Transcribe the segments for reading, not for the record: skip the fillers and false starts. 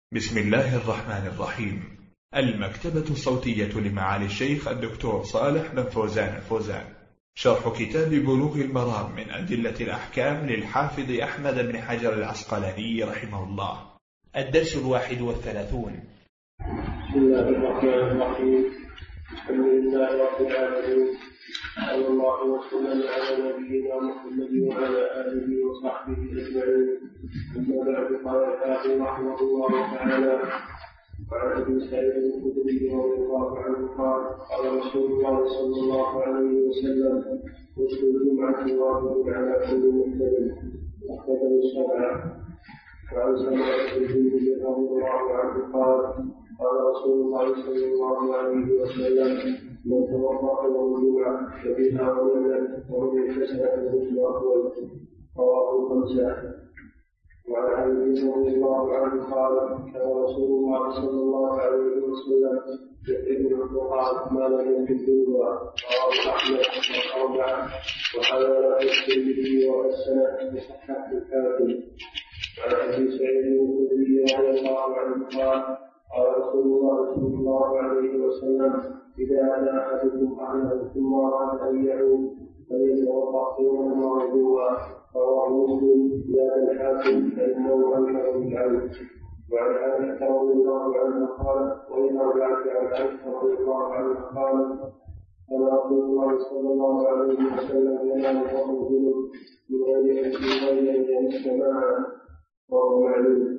بسم الله الرحمن الرحيم. المكتبة الصوتية لمعالي الشيخ الدكتور صالح بن فوزان الفوزان، شرح كتاب بلوغ المرام من أدلة الأحكام للحافظ أحمد بن حجر العسقلاني رحمه الله. الدرس 31. بسم الله الرحمن الرحيم. الحمد لله رب العالمين، صلى الله وسلم على نبينا محمد وعلى آله وصحبه أجمعين. أما بعد، قال الحافظ رحمه الله تعالى: وعن أبي سعيد الخدري رضي الله عنه قال: قال رسول الله صلى الله عليه وسلم: غسل الجمعة واجب على كل محتلم، أخرجه السبعة. وعن سمرة بن جندب رضي الله عنه قال: قال رسول الله صلى الله عليه وسلم: من توضأ يوم الجمعة فبها ولم ومن اغتسل فالغسل أفضل. رواه الخمسة. وعن علي رضي الله عنه قال: كان رسول الله صلى الله عليه وسلم يقرأ القرآن ما لم يكن جنبا. رواه أحمد والأربعة وحلال الترمذي والسنة وصححه الحاكم. وعن أبي سعيد الخدري رضي الله عنه قال: قال رسول الله صلى الله عليه وسلم: إذا أتى أحدكم أهله ثم أراد أن يعود فليتوضأ يوما وضوءا. رواه مسلم زاد الحاكم فإنه أنكر بالعود. وعن عائشة رضي الله عنها قال: وإن رجعت عن عائشة رضي الله عنها قال: كان رسول الله صلى الله عليه وسلم ينام وهو جنب من غير أن يمس معه وهو معلوم.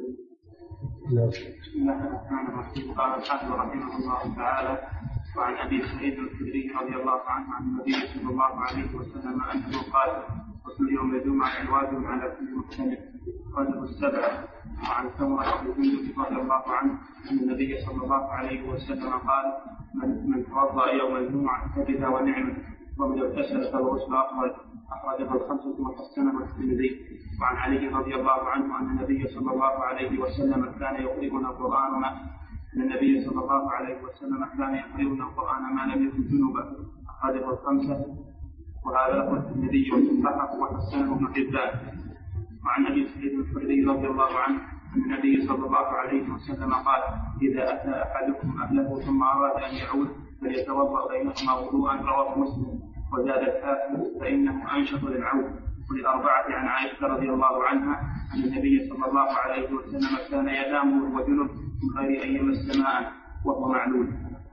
بسم الله الرحمن الرحيم. قال الحافظ رحمه الله تعالى: وعن أبي سعيد الخدري رضي الله عنه عن النبي صلى الله عليه وسلم أنه قال: غسل يوم الجمعة واجب على كل محتلم، أخرجه السبعة. وعن سمرة بن جندب رضي الله عنه أن النبي صلى الله عليه وسلم قال: من توضأ يوم الجمعة فبها ونعمة، ومن اغتسل فالغسل أفضل. أخرجه الخمسة وحسنه الترمذي. وعن علي رضي الله عنه أن النبي صلى الله عليه وسلم كان يقرئنا القرآن ما لم يكن جنبا. أخرجه الخمسة وهذا لفظ الترمذي وصححه وحسنه ابن حبان. وعن أبي سعيد الخدري رضي الله عنه أن النبي صلى الله عليه وسلم قال: إذا أتى أحدكم أهله ثم أراد أن يعود فليتوضأ بينهما وضوءا. رواه مسلم. وزاد الحاكم فإنه أنشط للعود. وللأربعة عن عائشة رضي الله عنها أن النبي صلى الله عليه وسلم كان ينام وهو جنب من غير أن يمس ماء وهو معلول.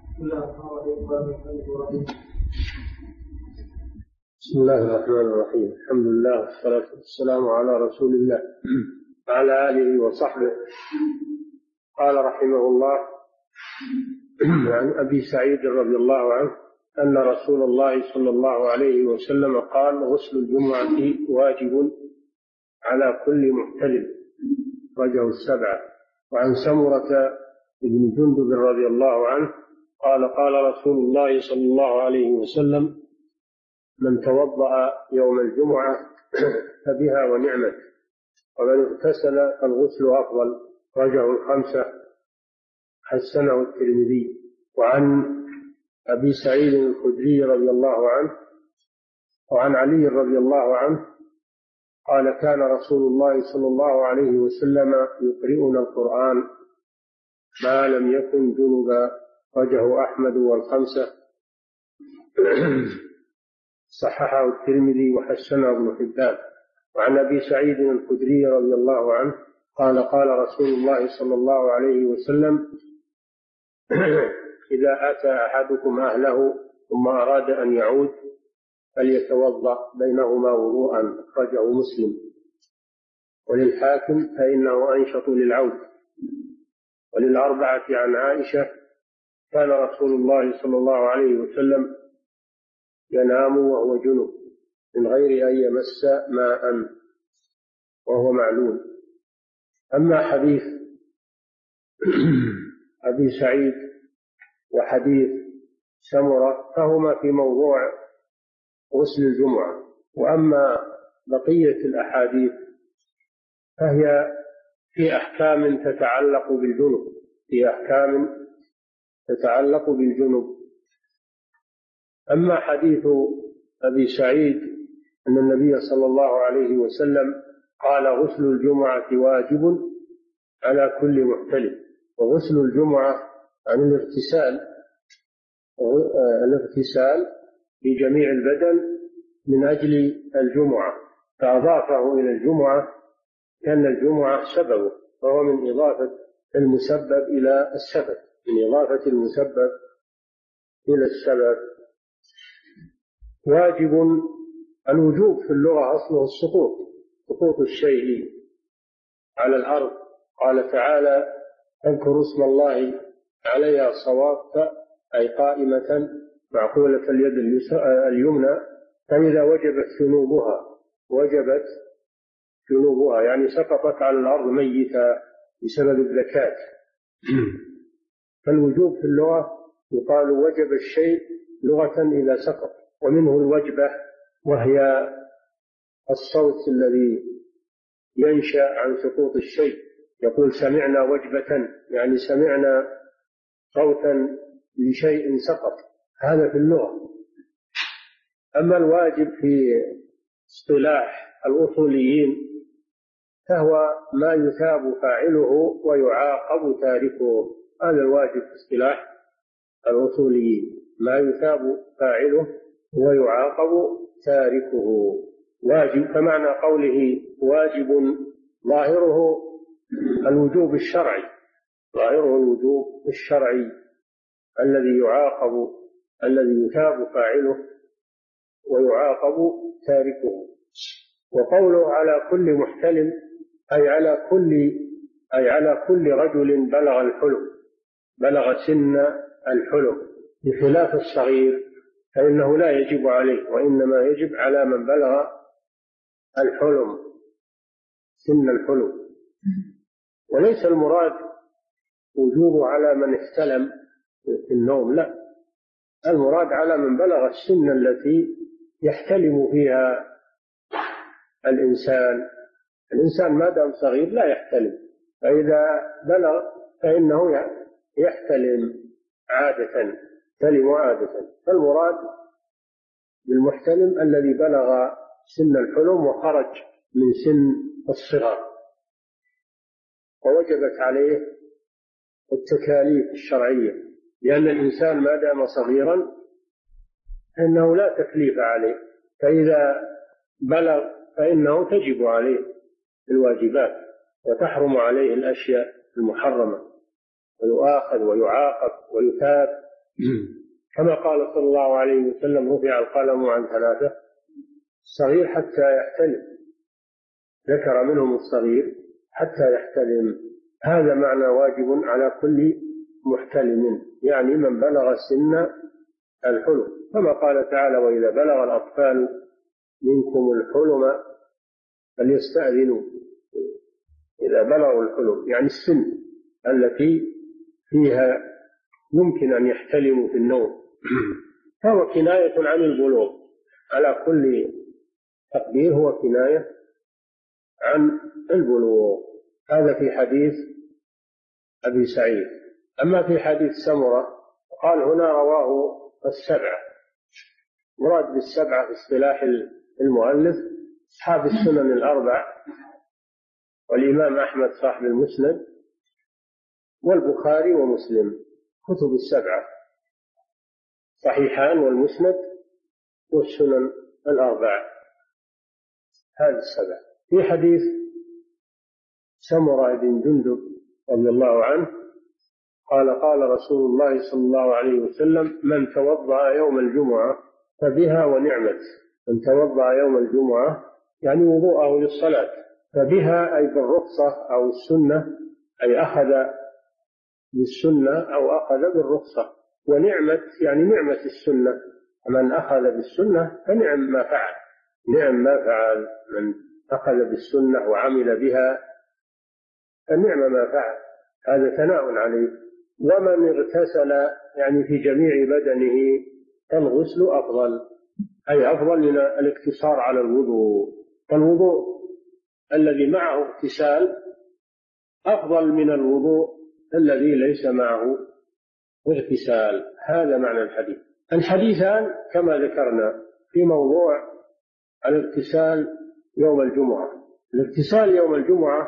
بسم الله الرحمن الرحيم. الحمد لله والصلاة والسلام على رسول الله وعلى آله وصحبه. قال رحمه الله: عن أبي سعيد رضي الله عنه أن رسول الله صلى الله عليه وسلم قال: غسل الجمعة واجب على كل محتلم، أخرجه السبعة. وعن سمرة بن جندب رضي الله عنه قال: قال رسول الله صلى الله عليه وسلم: من توضأ يوم الجمعة فبها ونعمت، ومن اغتسل فالغسل أفضل. أخرجه الخمسة، حسنه الترمذي. وعن أبي سعيد الخدري رضي الله عنه وعن علي رضي الله عنه قال: كان رسول الله صلى الله عليه وسلم يقرئنا القرآن ما لم يكن جنبا. أخرجه أحمد والخمسة، صححه الترمذي وحسنه ابن حبان. وعن أبي سعيد الخدري رضي الله عنه قال: قال رسول الله صلى الله عليه وسلم: إذا أتى أحدكم أهله ثم أراد أن يعود فليتوضأ بينهما وضوءا. أخرجه مسلم. وللحاكم فإنه أنشط للعود. وللأربعة عن عائشة: كان رسول الله صلى الله عليه وسلم ينام وهو جنب من غير أن يمس ماء وهو معلول. أما حديث أبي سعيد وحديث سمرة فهما في موضوع غسل الجمعة. وأما بقية الأحاديث فهي في أحكام تتعلق بالجنب. أما حديث أبي سعيد أن النبي صلى الله عليه وسلم قال: غسل الجمعة واجب على كل محتلم. وغسل الجمعة عن الاغتسال في جميع البدن من أجل الجمعة، فأضافه إلى الجمعة كأن الجمعة سببه، فهو من إضافة المسبب إلى السبب، من إضافة المسبب إلى السبب. واجب، الوجوب في اللغة أصله سقوط الشيء على الأرض. قال تعالى: اذكروا اسم الله عليها صواف، أي قائمة معقولة اليد اليمنى، فإذا وجبت جنوبها يعني سقطت على الأرض ميتة بسبب الزكاة. فالوجوب في اللغة يقال وجب الشيء لغة إذا سقط. ومنه الوجبة، وهي الصوت الذي ينشأ عن سقوط الشيء. يقول: سمعنا وجبة، يعني سمعنا صوتا لشيء سقط، هذا في اللغة. أما الواجب في اصطلاح الأصوليين فهو ما يثاب فاعله ويعاقب تاركه، هذا الواجب في اصطلاح الأصوليين، ما يثاب فاعله ويعاقب تاركه. واجب فمعنى قوله واجب ظاهره الوجوب الشرعي، ظاهره الوجوب الشرعي الذي يثاب فاعله ويعاقب تاركه. وقوله على كل محتلم أي على كل رجل بلغ سن الحلم، بخلاف الصغير فإنه لا يجب عليه، وإنما يجب على من بلغ الحلم، سن الحلم. وليس المراد وجوب على من احتلم في النوم، لا، المراد على من بلغ السن التي يحتلم فيها الإنسان ما دام صغير لا يحتلم، فإذا بلغ فإنه يحتلم عادة. فالمراد بالمحتلم الذي بلغ سن الحلم وخرج من سن الصغر ووجبت عليه التكاليف الشرعية، لأن الإنسان ما دام صغيرا فإنه لا تكليف عليه، فإذا بلغ فإنه تجب عليه الواجبات وتحرم عليه الأشياء المحرمة، ويؤاخذ ويعاقب ويثاب، كما قال صلى الله عليه وسلم: رفع القلم عن 3: الصغير حتى يحتلم، ذكر منهم الصغير حتى يحتلم. هذا معنى واجب على كل محتلم، يعني من بلغ سن الحلم، كما قال تعالى: وإذا بلغ الأطفال منكم الحلم فليستأذنوا. إذا بلغوا الحلم يعني السن التي فيها يمكن أن يحتلموا في النوم، فهو كناية عن البلوغ، على كل تقدير هو كناية عن البلوغ. هذا في حديث أبي سعيد. أما في حديث سمرة قال هنا رواه السبعة، مراد بالسبعة في اصطلاح المؤلف أصحاب السنن الأربع، والإمام أحمد صاحب المسند، والبخاري ومسلم، كتب السبعة، صحيحان والمسند والسنن الأربع، هذه السبعة. في حديث سمرة بن جندب رضي الله عنه قال: قال رسول الله صلى الله عليه وسلم: من توضأ يوم الجمعة فبها ونعمت. من توضأ يوم الجمعة يعني وضوءه للصلاة، فبها أي بالرخصة أو السنة، أي أخذ بالسنة أو أخذ بالرخصة، ونعمت يعني نعمة السنة، من أخذ بالسنة فنعم ما فعل، نعم ما فعل، من أخذ بالسنة وعمل بها فنعم ما فعل، هذا ثناء عليه. ومن اغتسل يعني في جميع بدنه فالغسل أفضل، أي أفضل من الاقتصار على الوضوء، فالوضوء الذي معه اغتسال أفضل من الوضوء الذي ليس معه اغتسال. هذا معنى الحديث. الحديثان كما ذكرنا في موضوع الاغتسال يوم الجمعة. الاغتسال يوم الجمعة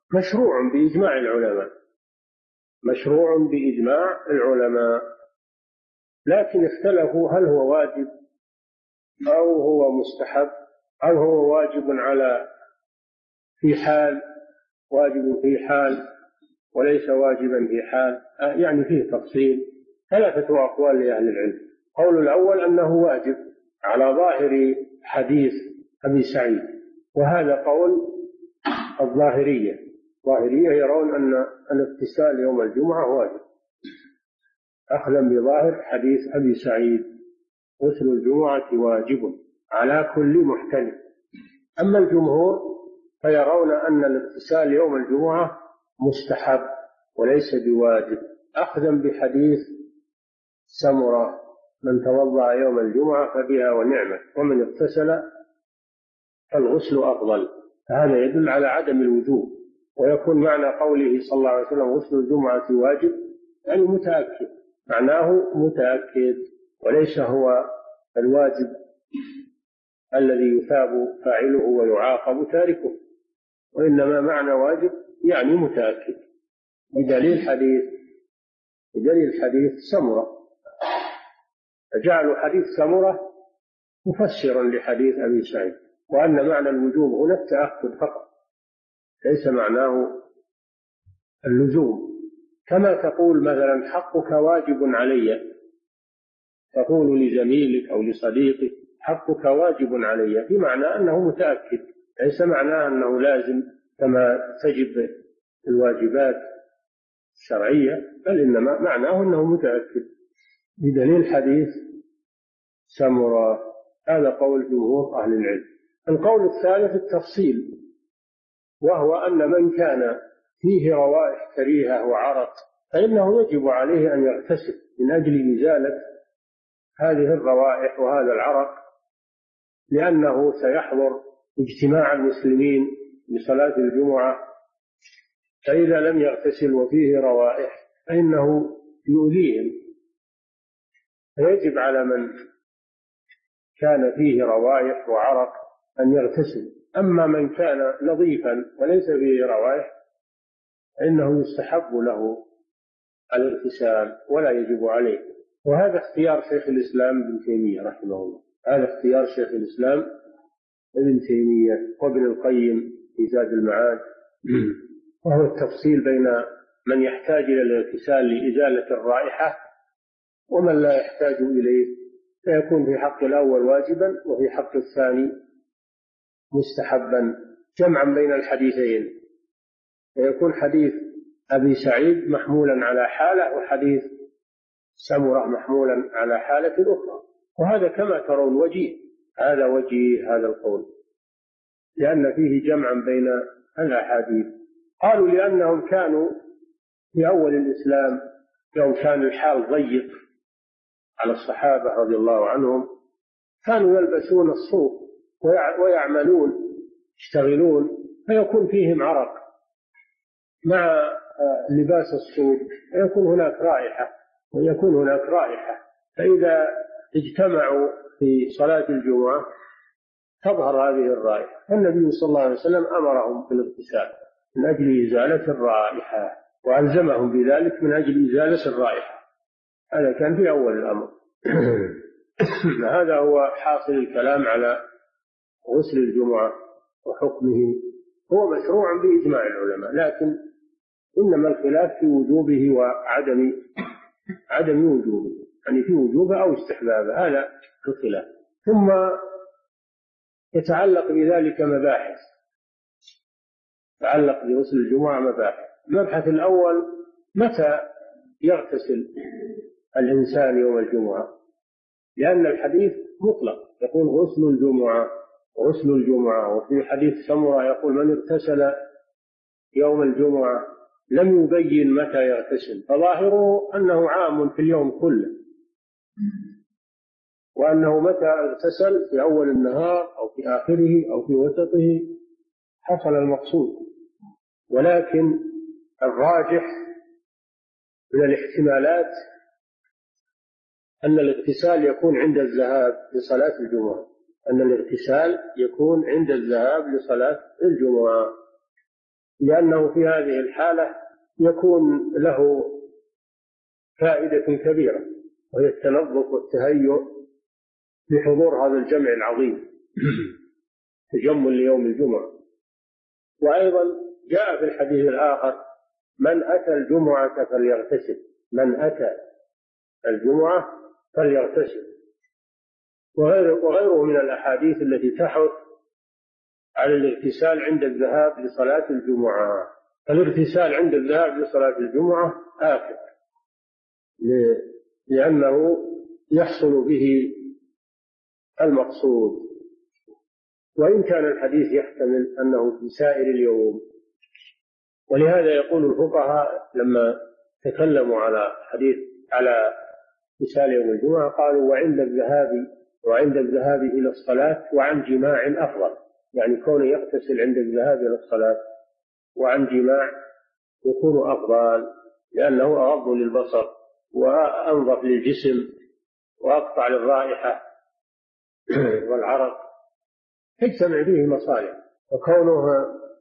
مشروع بإجماع العلماء، مشروع بإجماع العلماء، لكن اختلفوا هل هو واجب أو هو مستحب أو هو واجب على في حال، واجب في حال وليس واجبا في حال، يعني فيه تفصيل. ثلاثة أقوال لأهل العلم. قول الأول أنه واجب على ظاهر حديث أبي سعيد، وهذا قول الظاهرية. الظاهرية يرون أن الاغتسال يوم الجمعة واجب، أخذا بظاهر حديث أبي سعيد: غسل الجمعة واجب على كل محتلم. أما الجمهور فيرون أن الاغتسال يوم الجمعة مستحب وليس بواجب، أخذا بحديث سمرة: من توضأ يوم الجمعة فبها ونعمة، ومن اغتسل فالغسل أفضل. هذا يدل على عدم الوجوب، ويكون معنى قوله صلى الله عليه وسلم غسل الجمعة واجب يعني متأكد، معناه متأكد، وليس هو الواجب الذي يثاب فاعله ويعاقب تاركه، وإنما معنى واجب يعني متأكد، بدليل حديث سمرة. فجعلوا حديث سمرة مفسرا لحديث أبي سعيد، وأن معنى الوجوب هنا التأكد فقط، ليس معناه اللزوم. كما تقول مثلا حقك واجب علي، تقول لزميلك أو لصديقك حقك واجب علي، بمعنى أنه متأكد، ليس معناه أنه لازم كما تجب الواجبات الشرعية، بل إنما معناه أنه متأكد، بدليل حديث سمرة. هذا قول جمهور أهل العلم. القول الثالث التفصيل، وهو أن من كان فيه روائح كريهة وعرق فإنه يجب عليه أن يغتسل من أجل إزالة هذه الروائح وهذا العرق، لأنه سيحضر اجتماع المسلمين لصلاة الجمعة، فإذا لم يغتسل وفيه روائح فإنه يؤذيهم، فيجب على من كان فيه روائح وعرق أن يغتسل. أما من كان نظيفا وليس فيه روائح فإنه يستحب له الاغتسال ولا يجب عليه. وهذا اختيار شيخ الإسلام ابن تيمية رحمه الله، هذا اختيار شيخ الإسلام ابن تيمية وابن القيم في زاد المعاد، وهو التفصيل بين من يحتاج إلى الاغتسال لإزالة الرائحة ومن لا يحتاج إليه، فيكون في حق الأول واجبا وفي حق الثاني مستحبا، جمعا بين الحديثين، فيكون حديث أبي سعيد محمولا على حالة وحديث سمرة محمولا على حالة أخرى. وهذا كما ترون وجيه، هذا وجيه هذا القول، لأن فيه جمعا بين الأحاديث. قالوا لأنهم كانوا في أول الإسلام يوم كان الحال ضيق على الصحابة رضي الله عنهم، كانوا يلبسون الصوف ويعملون يشتغلون، فيكون فيهم عرق مع لباس الصوف، ويكون هناك رائحة، فإذا اجتمعوا في صلاة الجمعة تظهر هذه الرائحة، فالنبي صلى الله عليه وسلم أمرهم بالاغتسال من أجل إزالة الرائحة، وألزمهم بذلك من أجل إزالة الرائحة. هذا كان في أول الأمر. هذا هو حاصل الكلام على غسل الجمعة وحكمه، هو مشروع بإجماع العلماء، لكن إنما الخلاف في وجوبه وعدم وجوبه، يعني في وجوبه أو استحبابه، هذا الخلاف. ثم يتعلق بذلك مباحث، يتعلق بغسل الجمعة مباحث. المبحث الأول: متى يغتسل الإنسان يوم الجمعة؟ لأن الحديث مطلق يقول غسل الجمعة، وفي حديث سمرة يقول من اغتسل يوم الجمعة، لم يبين متى يغتسل، فظاهره أنه عام في اليوم كله، وأنه متى اغتسل في أول النهار أو في آخره أو في وسطه حصل المقصود. ولكن الراجح من الاحتمالات أن الاغتسال يكون عند الذهاب لصلاة الجمعة، لأنه في هذه الحالة يكون له فائدة كبيرة، وهي التنظف والتهيؤ لحضور هذا الجمع العظيم تجمل ليوم الجمعة. وأيضا جاء في الحديث الآخر: من أتى الجمعة فليغتسل، من أتى الجمعة فليغتسل، وغيره من الأحاديث التي تحث على الاغتسال عند الذهاب لصلاة الجمعة. الاغتسال عند الذهاب لصلاة الجمعة آكد، لأنه يحصل به المقصود، وإن كان الحديث يحتمل أنه في سائر اليوم. ولهذا يقول الفقهاء لما تكلموا على اغتسال يوم الجمعة قالوا: وعند الذهاب إلى الصلاة وعن جماع أفضل، يعني كونه يغتسل عند الذهاب إلى الصلاة وعن جماع يكون أفضل، لأنه أغض للبصر وأنظف للجسم وأقطع للرائحة والعرق، تجتمع به مصالح. وكونه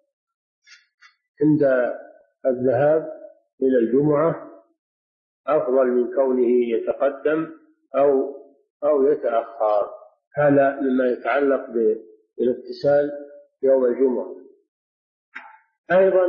عند الذهاب إلى الجمعة أفضل من كونه يتقدم أو يتأخر. هذا مما يتعلق بالاغتسال يوم الجمعة. أيضا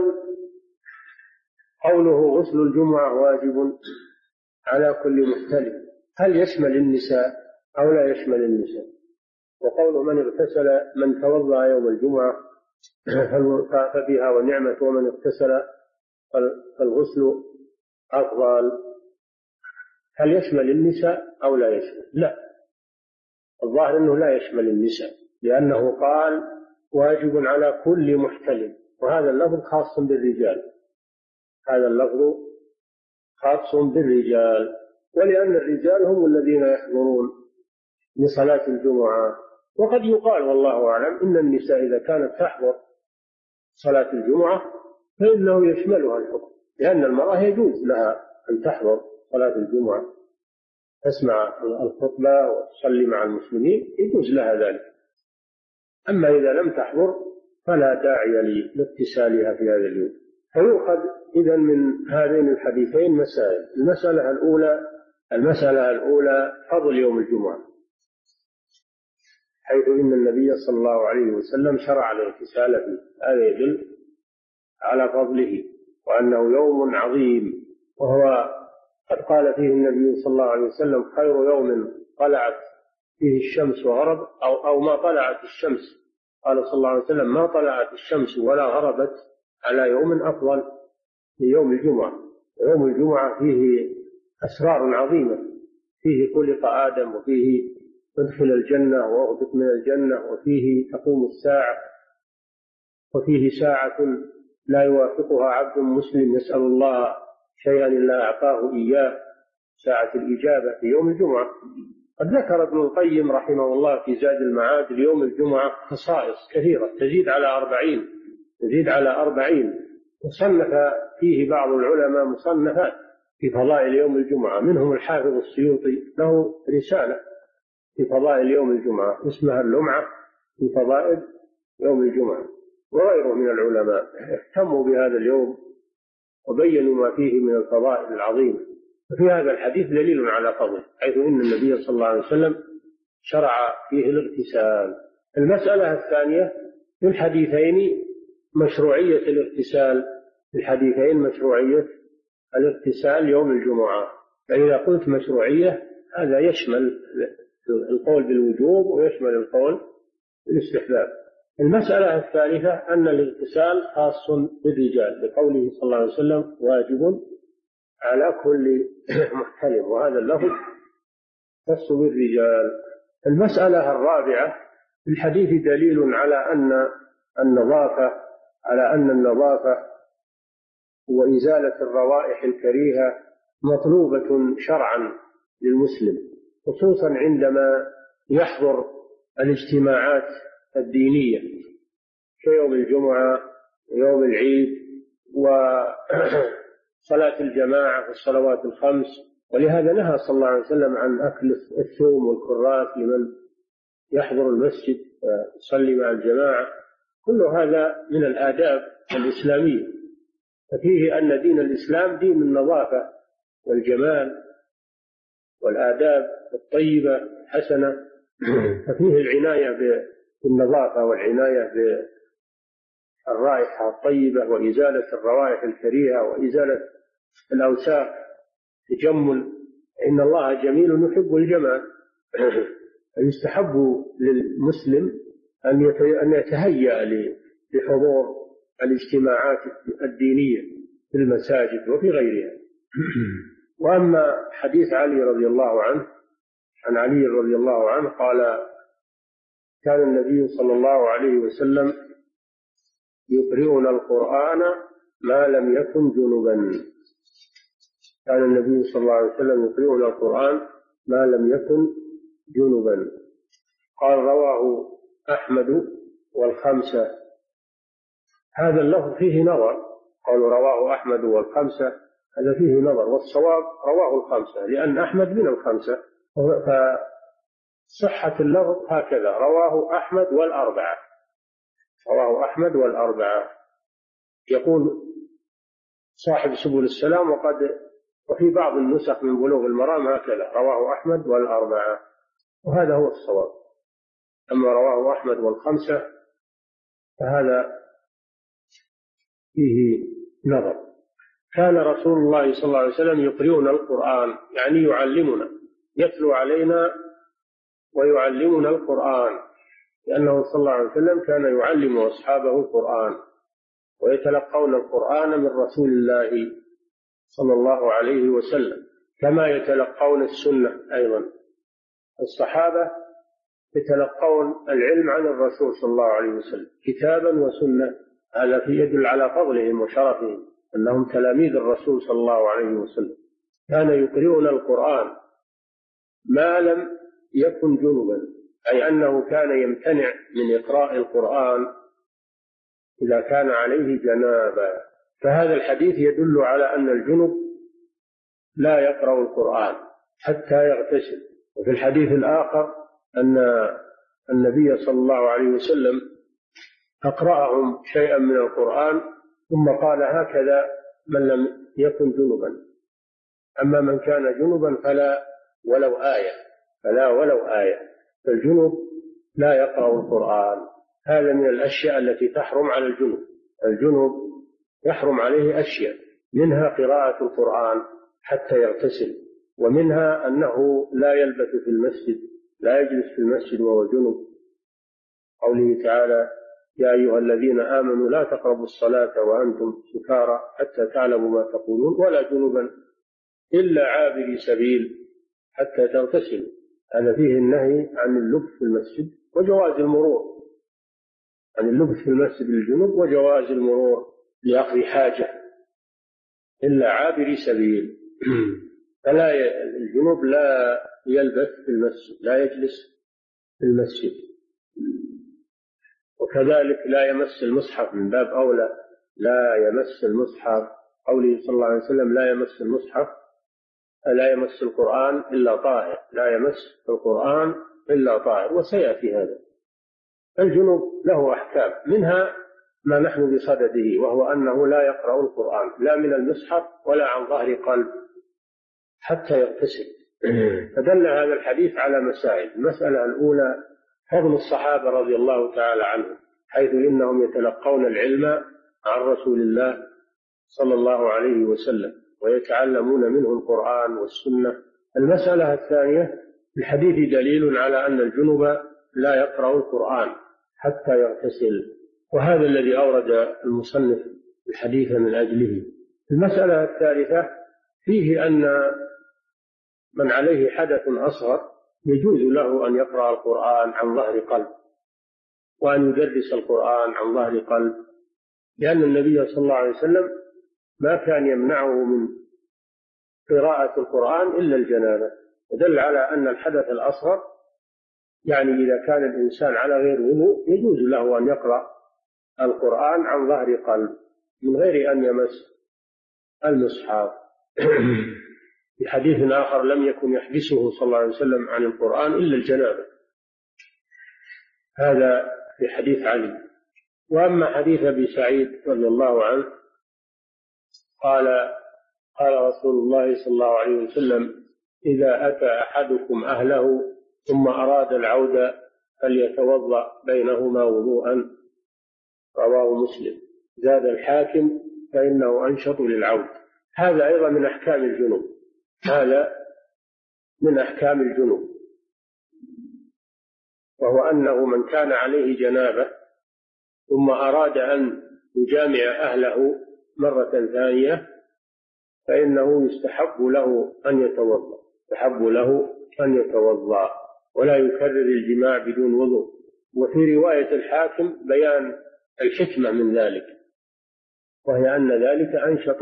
قوله: غسل الجمعة واجب على كل محتلم، هل يشمل النساء أو لا يشمل النساء؟ وقوله: من توضأ يوم الجمعة فبها ونعمة، ومن اغتسل فالغسل أفضل، هل يشمل النساء أو لا يشمل؟ لا، الظاهر أنه لا يشمل النساء، لأنه قال: واجب على كل محتلم، وهذا اللفظ خاص بالرجال، هذا اللفظ خاص بالرجال، ولأن الرجال هم الذين يحضرون لصلاة الجمعة. وقد يقال والله أعلم إن النساء إذا كانت تحضر صلاة الجمعة فإنه يشملها الحكم، لأن المرأة يجوز لها أن تحضر صلاة الجمعة، تسمع الخطبة وتصلي مع المسلمين، يجوز لها ذلك. أما إذا لم تحضر فلا داعي لاغتسالها في هذا اليوم. فيؤخذ إذن من هذين الحديثين مسائل. المسألة الأولى فضل يوم الجمعة، حيث إن النبي صلى الله عليه وسلم شرع الاغتسال فيه، هذا يدل على فضله وأنه يوم عظيم. وهو قد قال فيه النبي صلى الله عليه وسلم: خير يوم طلعت فيه الشمس وغرب أو ما طلعت الشمس، قال صلى الله عليه وسلم: ما طلعت الشمس ولا غربت على يوم أفضل من يوم الجمعة. يوم الجمعة فيه أسرار عظيمة، فيه خلق آدم، وفيه ادخل الجنة واغبط من الجنة، وفيه تقوم الساعة، وفيه ساعة لا يوافقها عبد مسلم يسأل الله شيئا إلا أعطاه إياه، ساعة الإجابة في يوم الجمعة. قد ذكر ابن القيم رحمه الله في زاد المعاد ليوم الجمعة خصائص كثيرة تزيد على 40، وصنف فيه بعض العلماء مصنفات في فضائل يوم الجمعة، منهم الحافظ السيوطي له رسالة في فضائل يوم الجمعة اسمها اللمعة في فضائل يوم الجمعة، وغيره من العلماء اهتموا بهذا اليوم وبينوا ما فيه من الفضائل العظيمة. وفي هذا الحديث دليل على فضله، حيث إن النبي صلى الله عليه وسلم شرع فيه الاغتسال. المسألة الثانية في الحديثين مشروعية الاغتسال، في الحديثين مشروعية الاغتسال يوم الجمعة. فإذا قلت مشروعية هذا يشمل القول بالوجوب ويشمل القول بالاستحباب. المسألة الثالثة أن الاغتسال خاص بالرجال، لقوله صلى الله عليه وسلم: واجب على كل محتلم، وهذا اللفظ خاص بالرجال. المسألة الرابعة في الحديث دليل على أن النظافة وإزالة الروائح الكريهة مطلوبة شرعا للمسلم، خصوصا عندما يحضر الاجتماعات الدينية كيوم الجمعة ويوم العيد وصلاة الجماعة والصلوات الخمس. ولهذا نهى صلى الله عليه وسلم عن أكل الثوم والكراث لمن يحضر المسجد يصلي مع الجماعة، كل هذا من الآداب الإسلامية، ففيه أن دين الإسلام دين النظافة والجمال والآداب الطيبة الحسنة، ففيه العناية بالنظافة والعناية بالرائحة الطيبة وإزالة الروائح الكريهة وإزالة الأوساخ، تجمل. إن الله جميل يحب الجمال. يستحب للمسلم أن يتهيأ لحضور الاجتماعات الدينية في المساجد وفي غيرها. وأما حديث علي رضي الله عنه، عن علي رضي الله عنه قال: كان النبي صلى الله عليه وسلم يقرئنا القرآن ما لم يكن جنبا. كان النبي صلى الله عليه وسلم يقرئنا القرآن ما لم يكن جنبا. قال: رواه أحمد والخمسة. هذا اللفظ فيه نظر، قالوا رواه أحمد والخمسة، هذا فيه نظر، والصواب رواه الخمسة، لأن أحمد من الخمسة، فصحة اللفظ هكذا: رواه أحمد والأربعة. رواه أحمد والأربعة. يقول صاحب سبل السلام: وفي بعض النسخ من بلوغ المرام هكذا: رواه أحمد والأربعة، وهذا هو الصواب. أما رواه أحمد والخمسة فهذا فيه نظر. كان رسول الله صلى الله عليه وسلم يقرئنا القرآن، يعني يعلمنا، يتلو علينا ويعلمنا القرآن، لأنه صلى الله عليه وسلم كان يعلم أصحابه القرآن ويتلقون القرآن من رسول الله صلى الله عليه وسلم، كما يتلقون السنة أيضا. الصحابة يتلقون العلم عن الرسول صلى الله عليه وسلم كتابا وسنة، هذا يدل على فضلهم وشرفهم أنهم تلاميذ الرسول صلى الله عليه وسلم. كان يقرئنا القرآن ما لم يكن جنبا، أي أنه كان يمتنع من إقراء القرآن إذا كان عليه جنابة. فهذا الحديث يدل على أن الجنب لا يقرأ القرآن حتى يغتسل. وفي الحديث الآخر أن النبي صلى الله عليه وسلم أقرأهم شيئا من القرآن ثم قال: هكذا من لم يكن جنبا، أما من كان جنبا فلا ولو آية. فالجنب لا يقرأ القرآن. هذا من الأشياء التي تحرم على الجنب. الجنب يحرم عليه أشياء، منها قراءة القرآن حتى يغتسل، ومنها أنه لا يلبث في المسجد، لا يجلس في المسجد وهو جنب. قوله تعالى: يا أيها الذين آمنوا لا تقربوا الصلاة وأنتم سكارى حتى تعلموا ما تقولون ولا جنبا إلا عابري سبيل حتى تغتسلوا. هذا فيه النهي عن اللبث في المسجد وجواز المرور، عن اللبث في المسجد للجنوب وجواز المرور لأقضي حاجة، إلا عابري سبيل. فلا الجنوب لا يلبث في المسجد، لا يجلس في المسجد. وكذلك لا يمس المصحف، من باب أولى لا يمس المصحف. قوله صلى الله عليه وسلم: لا يمس المصحف، لا يمس القرآن إلا طاهر، لا يمس القرآن إلا طاهر، وسيأتي هذا. الجنوب له أحكام، منها ما نحن بصدده، وهو أنه لا يقرأ القرآن لا من المصحف ولا عن ظهر قلب حتى يغتسل. فدل هذا الحديث على مسائل. المسألة الأولى: فضل الصحابة رضي الله تعالى عنهم، حيث إنهم يتلقون العلم عن رسول الله صلى الله عليه وسلم ويتعلمون منه القرآن والسنة. المسألة الثانية: الحديث دليل على أن الجنب لا يقرأ القرآن حتى يغتسل، وهذا الذي أورد المصنف الحديث من أجله. المسألة الثالثة: فيه أن من عليه حدث أصغر يجوز له أن يقرأ القرآن عن ظهر قلب، وأن يدرس القرآن عن ظهر قلب، لأن النبي صلى الله عليه وسلم ما كان يمنعه من قراءة القرآن إلا الجنابة. ودل على أن الحدث الأصغر، يعني إذا كان الإنسان على غير وضوء، يجوز له أن يقرأ القرآن عن ظهر قلب من غير أن يمس المصحف. في حديث آخر: لم يكن يحبسه صلى الله عليه وسلم عن القرآن إلا الجنابة. هذا في حديث علي. وأما حديث أبي سعيد رضي الله عنه قال رسول الله صلى الله عليه وسلم: إذا أتى أحدكم أهله ثم أراد العودة فليتوضأ بينهما وضوءا، رواه مسلم. زاد الحاكم: فإنه أنشط للعود. هذا أيضا من أحكام الجنوب، هذا من أحكام الجنوب، وهو أنه من كان عليه جنابة ثم أراد أن يجامع أهله مرة ثانية فإنه يستحب له أن يتوضأ ولا يكرر الجماع بدون وضوء. وفي رواية الحاكم بيان الحكمة من ذلك، وهي أن ذلك أنشط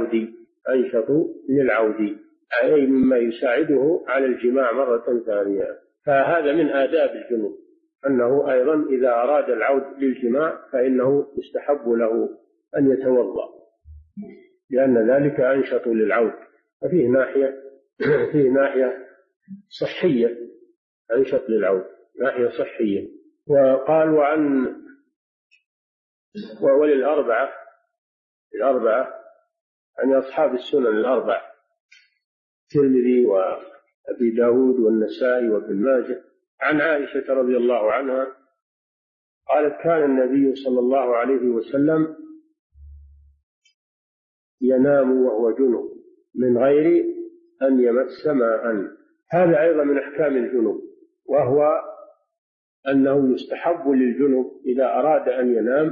للعود، أي مما يساعده على الجماع مرة ثانية. فهذا من آداب الجنوب، أنه أيضا إذا أراد العود للجماع فإنه يستحب له أن يتوضأ، لأن ذلك أنشط للعود. ففيه ناحية صحية، أنشط للعود ناحية صحية. وقال وللأربعة عن أصحاب السنن الأربعة: الترمذي وأبي داود والنسائي وابن ماجه، عن عائشة رضي الله عنها قالت: كان النبي صلى الله عليه وسلم ينام وهو جنب من غير أن يمس ماء. هذا أيضا من أحكام الجنوب، وهو أنه يستحب للجنب إذا أراد أن ينام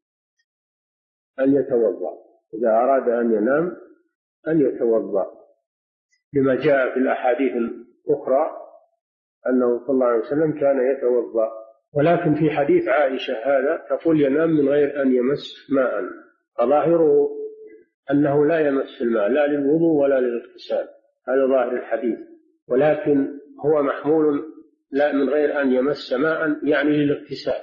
أن يتوضأ، لما جاء في الأحاديث الأخرى أنه صلى الله عليه وسلم كان يتوضأ. ولكن في حديث عائشة هذا تقول ينام من غير أن يمس ماء، فظاهره أنه لا يمس الماء لا للوضوء ولا للاغتسال، هذا ظاهر الحديث. ولكن هو محمول لا من غير أن يمس ماء يعني للاغتسال،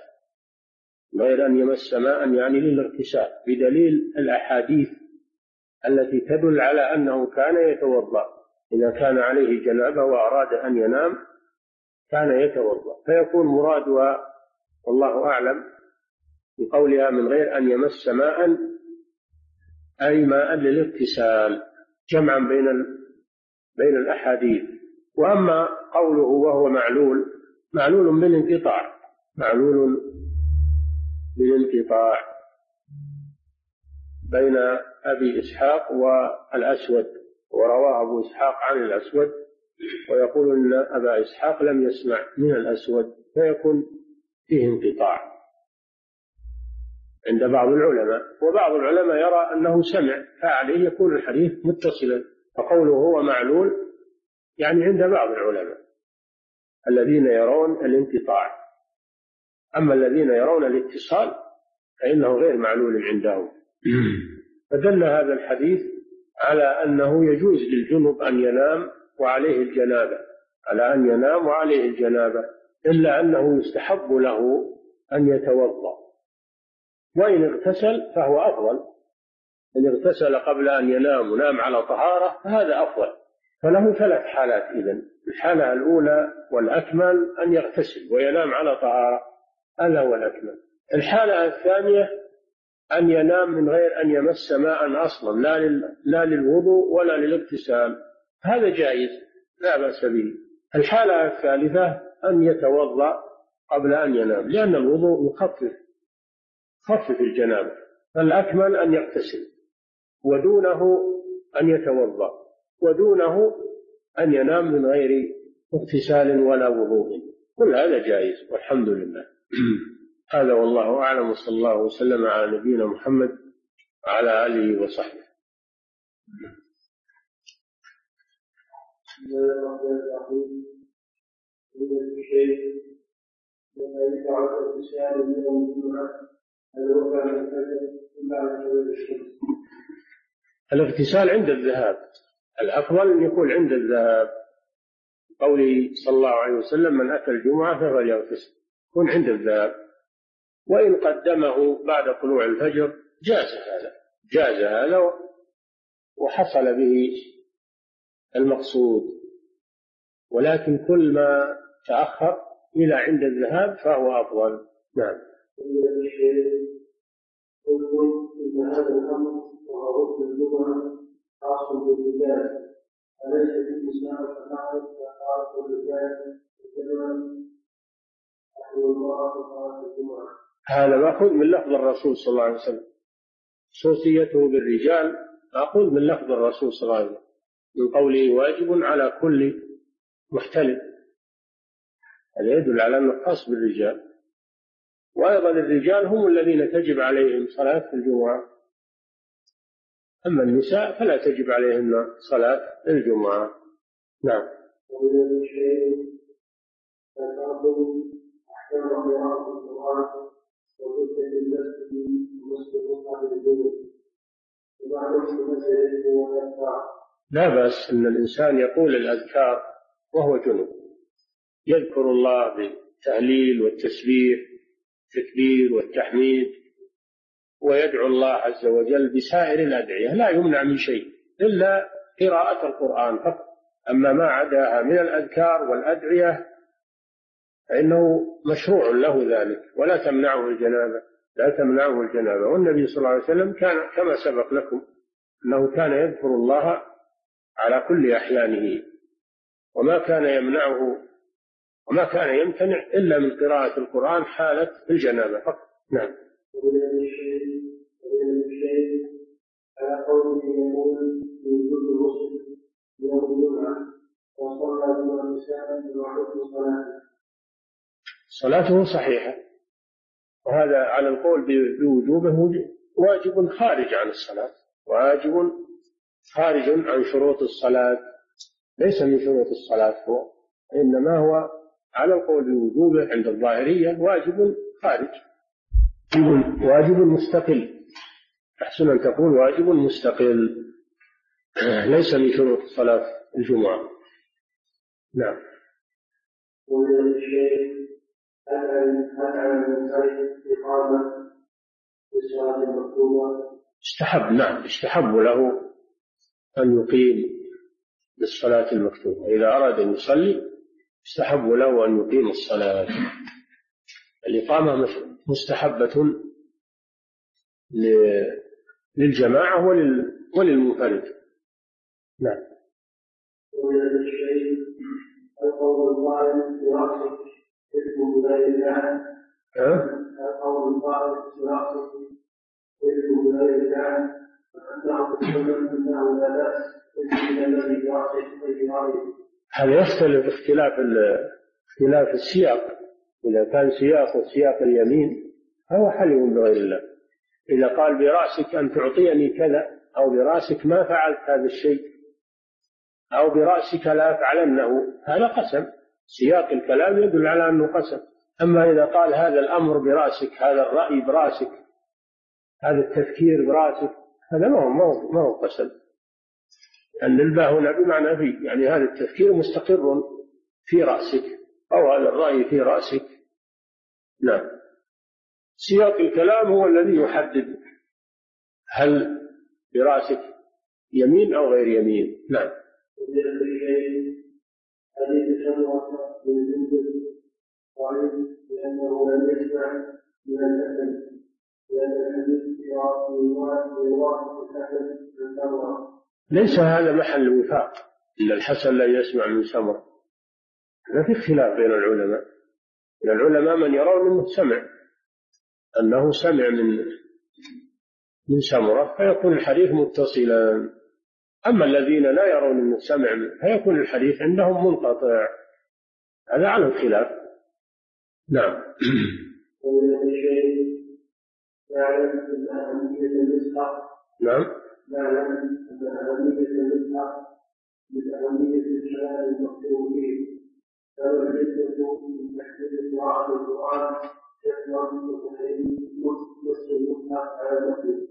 بدليل الأحاديث التي تدل على أنه كان يتوضأ إذا كان عليه جنابة وأراد أن ينام كان يتوضأ. فيكون مرادها والله أعلم بقولها من غير أن يمس ماء أي ماء للاغتسال، جمعا بين الأحاديث. وأما قوله وهو معلول بالانقطاع بين أبي إسحاق والأسود، ورواه أبو إسحاق عن الأسود ويقول أن أبا إسحاق لم يسمع من الأسود، فيكون فيه انقطاع عند بعض العلماء. وبعض العلماء يرى أنه سمع، فعليه يكون الحديث متصلا. فقوله هو معلول يعني عند بعض العلماء الذين يرون الانقطاع، أما الذين يرون الاتصال فإنه غير معلول عندهم. فدل هذا الحديث على أنه يجوز للجنب أن ينام وعليه الجنابة، إلا أنه يستحب له أن يتوضأ، وإن اغتسل فهو أفضل. إن اغتسل قبل أن ينام ونام على طهارة فهذا أفضل. فله 3 حالات إذن: الحالة الأولى والأكمل أن يغتسل وينام على طهارة، هذا هو الأكمل. الحالة الثانية أن ينام من غير أن يمس ماء أصلا، لا للوضوء ولا للاغتسال، هذا جائز لا بأس به. الحالة الثالثة أن يتوضأ قبل أن ينام، لأن الوضوء يخفف الجنابة. فالأكمل أن يغتسل، ودونه أن يتوضأ، ودونه أن ينام من غير اغتسال ولا وضوء. كل هذا جائز والحمد لله. هذا والله أعلم، وصلى الله وسلم على نبينا محمد وعلى آله وصحبه. الاغتسال عند الذهاب، الأفضل أن يكون عند الذهاب، قوله صلى الله عليه وسلم: من أتى الجمعة فليغتسل، يكون عند الذهاب. وإن قدمه بعد طلوع الفجر جاز هذا وحصل به المقصود، ولكن كل ما تأخر إلى عند الذهاب فهو أفضل. نعم. قلت إن هذا الأمر وهو ركن الجمعة خاص بالرجال، أليس في النساء فقط خاص بالرجال الجمعة أو المرأة خاص الجمعة؟ هذا مأخوذ من لفظ الرسول صلى الله عليه وسلم، خصوصيته بالرجال مأخوذ من لفظ الرسول صلى الله عليه وسلم من قوله واجب على كل محتلم، هذا يدل على أنه خاص بالرجال. وأيضا الرجال هم الذين تجب عليهم صلاة الجمعة، أما النساء فلا تجب عليهن صلاة الجمعة. نعم. ومن الشيء تقدم أحكام قراءة القرآن وجدة المسجد ومسجد قبل الجنوب وبعد المسجد والأذكار. لا بأس أن الإنسان يقول الأذكار وهو جنوب، يذكر الله بالتهليل والتسبيح التكبير والتحميد، ويدعو الله عز وجل بسائر الأدعية، لا يمنع من شيء إلا قراءة القرآن فقط. أما ما عداها من الأذكار والأدعية فإنه مشروع له ذلك، ولا تمنعه الجنابة، لا تمنعه الجنابة. والنبي صلى الله عليه وسلم كان كما سبق لكم أنه كان يذكر الله على كل أحيانه، وما كان يمنعه وما كان يمتنع إلا من قراءة القرآن حالة الجنابة فقط. نعم. ومن الشيء على قوله يقول في وجود المسلم يوم الجمعة وصلى بما النساء وحكم صلاته صحيحة، وهذا على القول بوجوبه واجب خارج عن الصلاة، واجب خارج عن شروط الصلاة، ليس من شروط الصلاة هو، إنما هو على القول بوجوبه عند الظاهرية واجب خارج، واجب مستقل، أحسن أن تقول واجب مستقل، ليس من شروط صلاة الجمعة. نعم. ومن الشيء هل على المنفرد إقامة الصلاة المكتوبة؟ استحب، نعم، استحب له أن يقيم للصلاة المكتوبة، إذا أراد أن يصلي استحب له أن يقيم الصلاة. الإقامة مستحبة للجماعة وللمنفرد. نعم. ومن الشيء القول الظاهر برأسك اسم بغير الله، القول الظاهر برأسك اسم بغير الله، فأنه تسلم أنه لا بأس اسم الذي برأسك غير. هذا يختلف اختلاف السياق، إذا كان سياق اليمين فهو حلف بغير الله. إذا قال برأسك أن تعطيني كذا، أو برأسك ما فعلت هذا الشيء، أو برأسك لا أفعلنه، هذا قسم، سياق الكلام يدل على أنه قسم. أما إذا قال هذا الأمر برأسك، هذا الرأي برأسك، هذا التفكير برأسك، هذا ما هو قسم، أن الباء هنا بمعنى في، يعني هذا التفكير مستقر في رأسك، أو هذا الرأي في رأسك. نعم. سياق الكلام هو الذي يحدد هل برأسك يمين أو غير يمين. نعم. حديث شمرة بن جندب ضعيف لأنه لم يسمع من الحسن، لأن الحديث في رواية الحسن من شمرة. ليس هذا محل وفاق، إن الحسن لا يسمع من سمرة، لا في خلاف بين العلماء. من العلماء من يرون أنه سمع من سمرة فيكون الحديث متصلا، أما الذين لا يرون أنه سمع فيكون الحديث عندهم منقطع، هذا على الخلاف. نعم. ومن الشيء يعلم أن أهمية المصحف. نعم. يعلم أن أهمية المصحف من أهمية الكلام المكتوب فيه، فهو الحكمة من تحديد قراءة القرآن يكمل وتحريم نص المصحف على المسلم.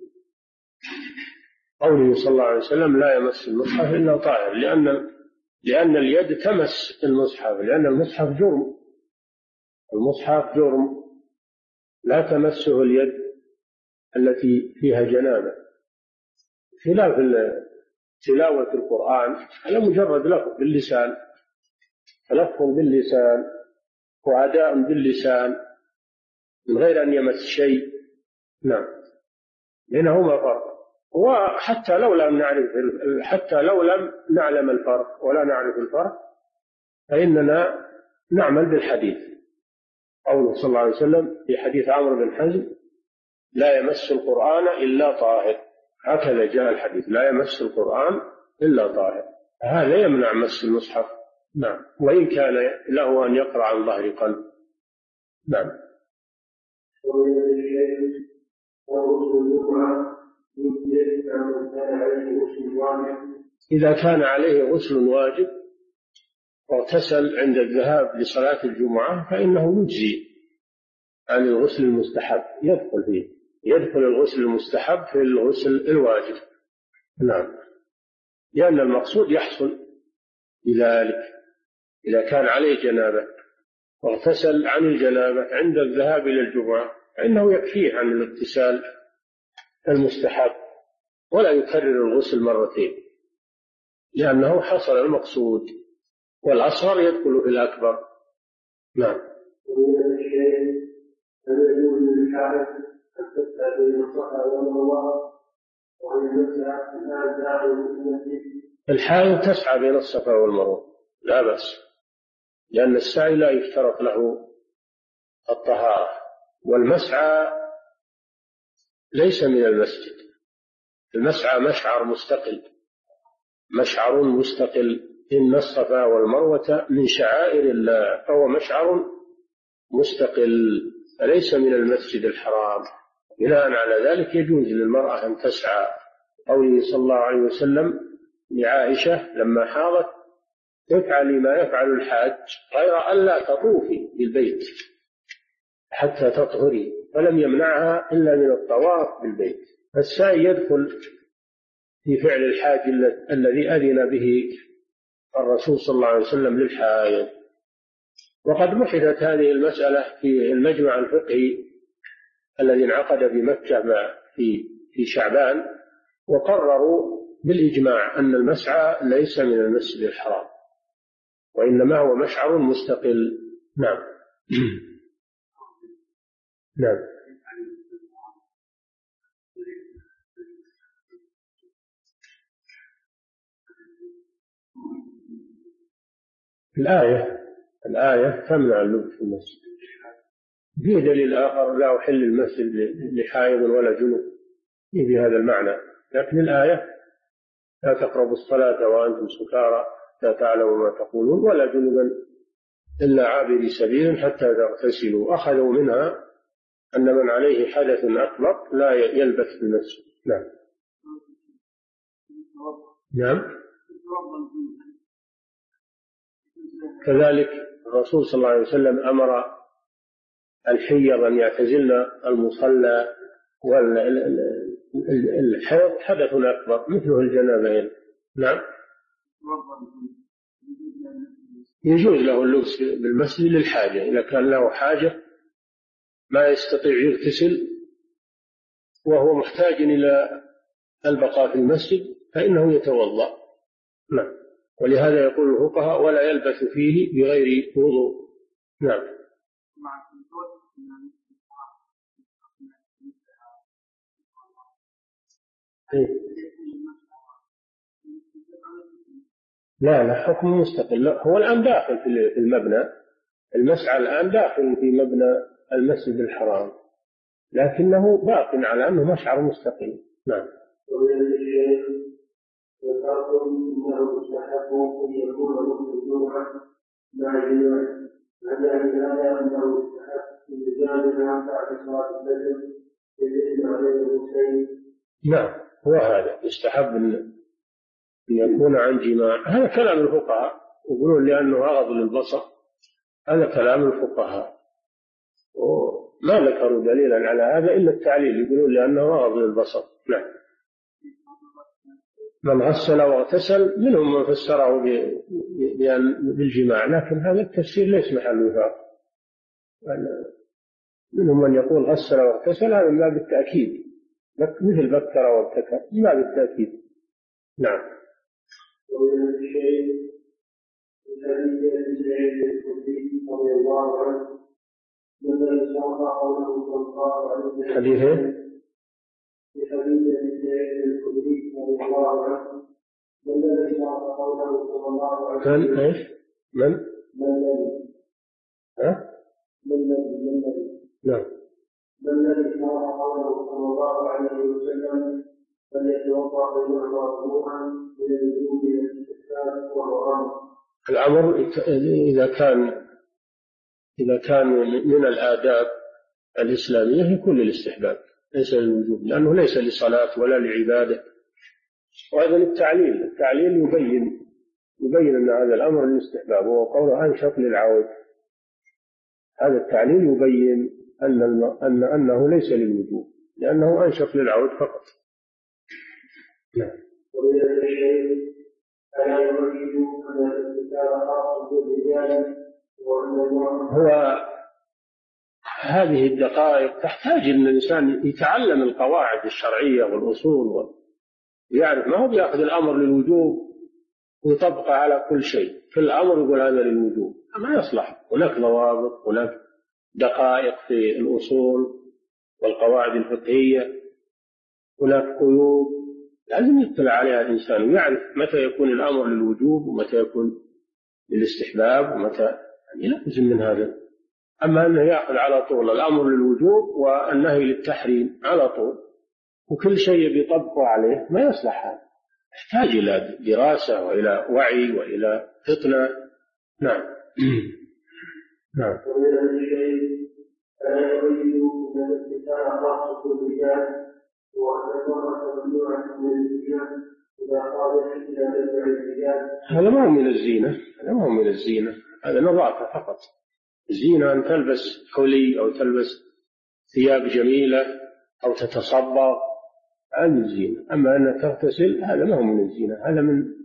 قوله صلى الله عليه وسلم لا يمس المصحف إلا طاهر، لأن اليد تمس المصحف، لأن المصحف جرم، المصحف جرم لا تمسه اليد التي فيها جنابة، خلاف تلاوة القرآن على مجرد لفظ باللسان، تلفظ باللسان وأداء باللسان، من غير أن يمس شيء. نعم، بينهما فرق. وحتى لو لم نعلم الفرق ولا نعرف الفرق فإننا نعمل بالحديث. قوله صلى الله عليه وسلم في حديث عمرو بن حزم: لا يمس القرآن إلا طاهر. هكذا جاء الحديث: لا يمس القرآن إلا طاهر. هذا يمنع مس المصحف. نعم، وإن كان له أن يقرأ عن ظهر قلب. نعم. إذا كان عليه غسل واجب واغتسل عند الذهاب لصلاة الجمعة فإنه يجزي عن الغسل المستحب، يدخل الغسل المستحب في الغسل الواجب. نعم، لأن المقصود يحصل بذلك. إذا كان عليه جنابة واغتسل عن الجنابة عند الذهاب إلى الجمعة فإنه يكفيه عن الاغتسال المستحب، ولا يكرر الغسل مرتين، لأنه حصل المقصود، والأصغر يدخل في الأكبر. نعم. الحائض تسعى بين الصفا والمروة لا بأس، لأن السعي لا يشترط له الطهارة، والمسعى ليس من المسجد. المسعى مشعر مستقل. إن الصفا والمروة من شعائر الله، فهو مشعر مستقل فليس من المسجد الحرام. بناء على ذلك يجوز للمرأة أن تسعى. قوله صلى الله عليه وسلم لعائشة لما حاضت: افعلي ما يفعل الحاج غير أن لا تطوفي بالبيت حتى تطهري، فلم يمنعها إلا من الطواف بالبيت. السعي يدخل في فعل الحاج الذي أذن به الرسول صلى الله عليه وسلم للحائض. وقد بحثت هذه المسألة في المجمع الفقهي الذي انعقد بمكة في شعبان، وقرروا بالإجماع أن المسعى ليس من المسجد الحرام، وإنما هو مشعر مستقل. نعم. نعم. الآية تمنع اللبس في المسجد. في دليل آخر: لا أحل المسجد لحائض ولا جنوب، في هذا المعنى. لكن الآية: لا تقربوا الصلاة وأنتم سكارى لا تعلموا ما تقولون ولا جنبا إلا عابري سبيل حتى تغتسلوا، أخذوا منها أن من عليه حدث أكبر لا يلبث في المسجد. نعم. نعم. كذلك الرسول صلى الله عليه وسلم أمر الحيض أن يعتزلن المصلى، والحيض حدث أكبر مثله الجنابين. نعم. يجوز له اللبس بالمسجد للحاجة، إذا كان له حاجة ما يستطيع يغتسل وهو محتاج إلى البقاء في المسجد فإنه يتوضأ. نعم. ولهذا يقول الفقهاء: ولا يلبس فيه بغير وضوء. نعم. لا حكم مستقل. هو الآن داخل في المبنى، المسعى الآن داخل في مبنى المسجد الحرام، لكنه باق على أنه مشعر مستقل. نعم. إنه يستحق أن يكون مسجد الجمعة مع الجماعة، هذا أنه يستحق الزيادة بعد صلاة الفجر بالإثم عليه الحسين. نعم، هو هذا يستحب أن يكون عن جماع. هذا كلام الفقهاء، يقولون لأنه أغض للبصر. هذا كلام الفقهاء، وما ذكروا دليلا على هذا إلا التعليل، يقولون لأنه أغض للبصر. نعم. من غسل واغتسل منهم من فسره بالجماع، لكن هذا التفسير ليس محل وفاق. منهم من يقول غسل واغتسل، هذا من باب التأكيد، مثل بكر وابتكر، من باب التأكيد. نعم. ومن الشيء الذي سعيد الخدري رضي الله عنه والذي شرع قوله صلى الله عليه وسلم حديث في حديث ابي سعيد الخدري رضي الله عنه والذي شرع قوله صلى الله عليه وسلم من ايش؟ من الذي ها؟ من الذي نعم. من الذي شرع قوله صلى الله عليه وسلم فليتوضا فيعطى وضوءا من الوجوب الى الاستحباب وهو امر. الأمر إذا كان من الآداب الإسلامية يكون للاستحباب ليس للوجوب، لأنه ليس لصلاة ولا لعبادة. وأيضا التعليل يبين أن هذا الأمر للاستحباب، وهو قوله أنشط للعود. هذا التعليل يبين أنه ليس للوجوب، لأنه أنشط للعود فقط. نعم. ومن الشيء ألا يريد أن الكتاب خاص بالرجال هو هذه الدقائق تحتاج أن الإنسان يتعلم القواعد الشرعية والأصول ويعرف، ما هو بيأخذ الأمر للوجوب ويطبقه على كل شيء، كل أمر يقول هذا للوجوب، ما يصلح. هناك ضوابط، هناك دقائق في الأصول والقواعد الفقهية، هناك قيود لازم يطلع عليها الإنسان ويعرف متى يكون الأمر للوجوب ومتى يكون للاستحباب ومتى، لازم من هذا. أما أنه يأخذ على طول الأمر للوجوب والنهي للتحريم على طول وكل شيء بيطبقه عليه، ما يصلح هذا، يحتاج إلى دراسة وإلى وعي وإلى فطنة. نعم. نعم. ومن الشيء ألا يريد أن الكتاب خاص بالرجال وأن المرأة ممنوعة من الزنا إذا قالت إلى نزع الرجال. هذا ما هو من الزينة، هذا نظافة فقط. الزينة أن تلبس حلي أو تلبس ثياب جميلة أو تتصبغ، هذه الزينة. أما أن تغتسل هذا ما هو من الزينة، هذا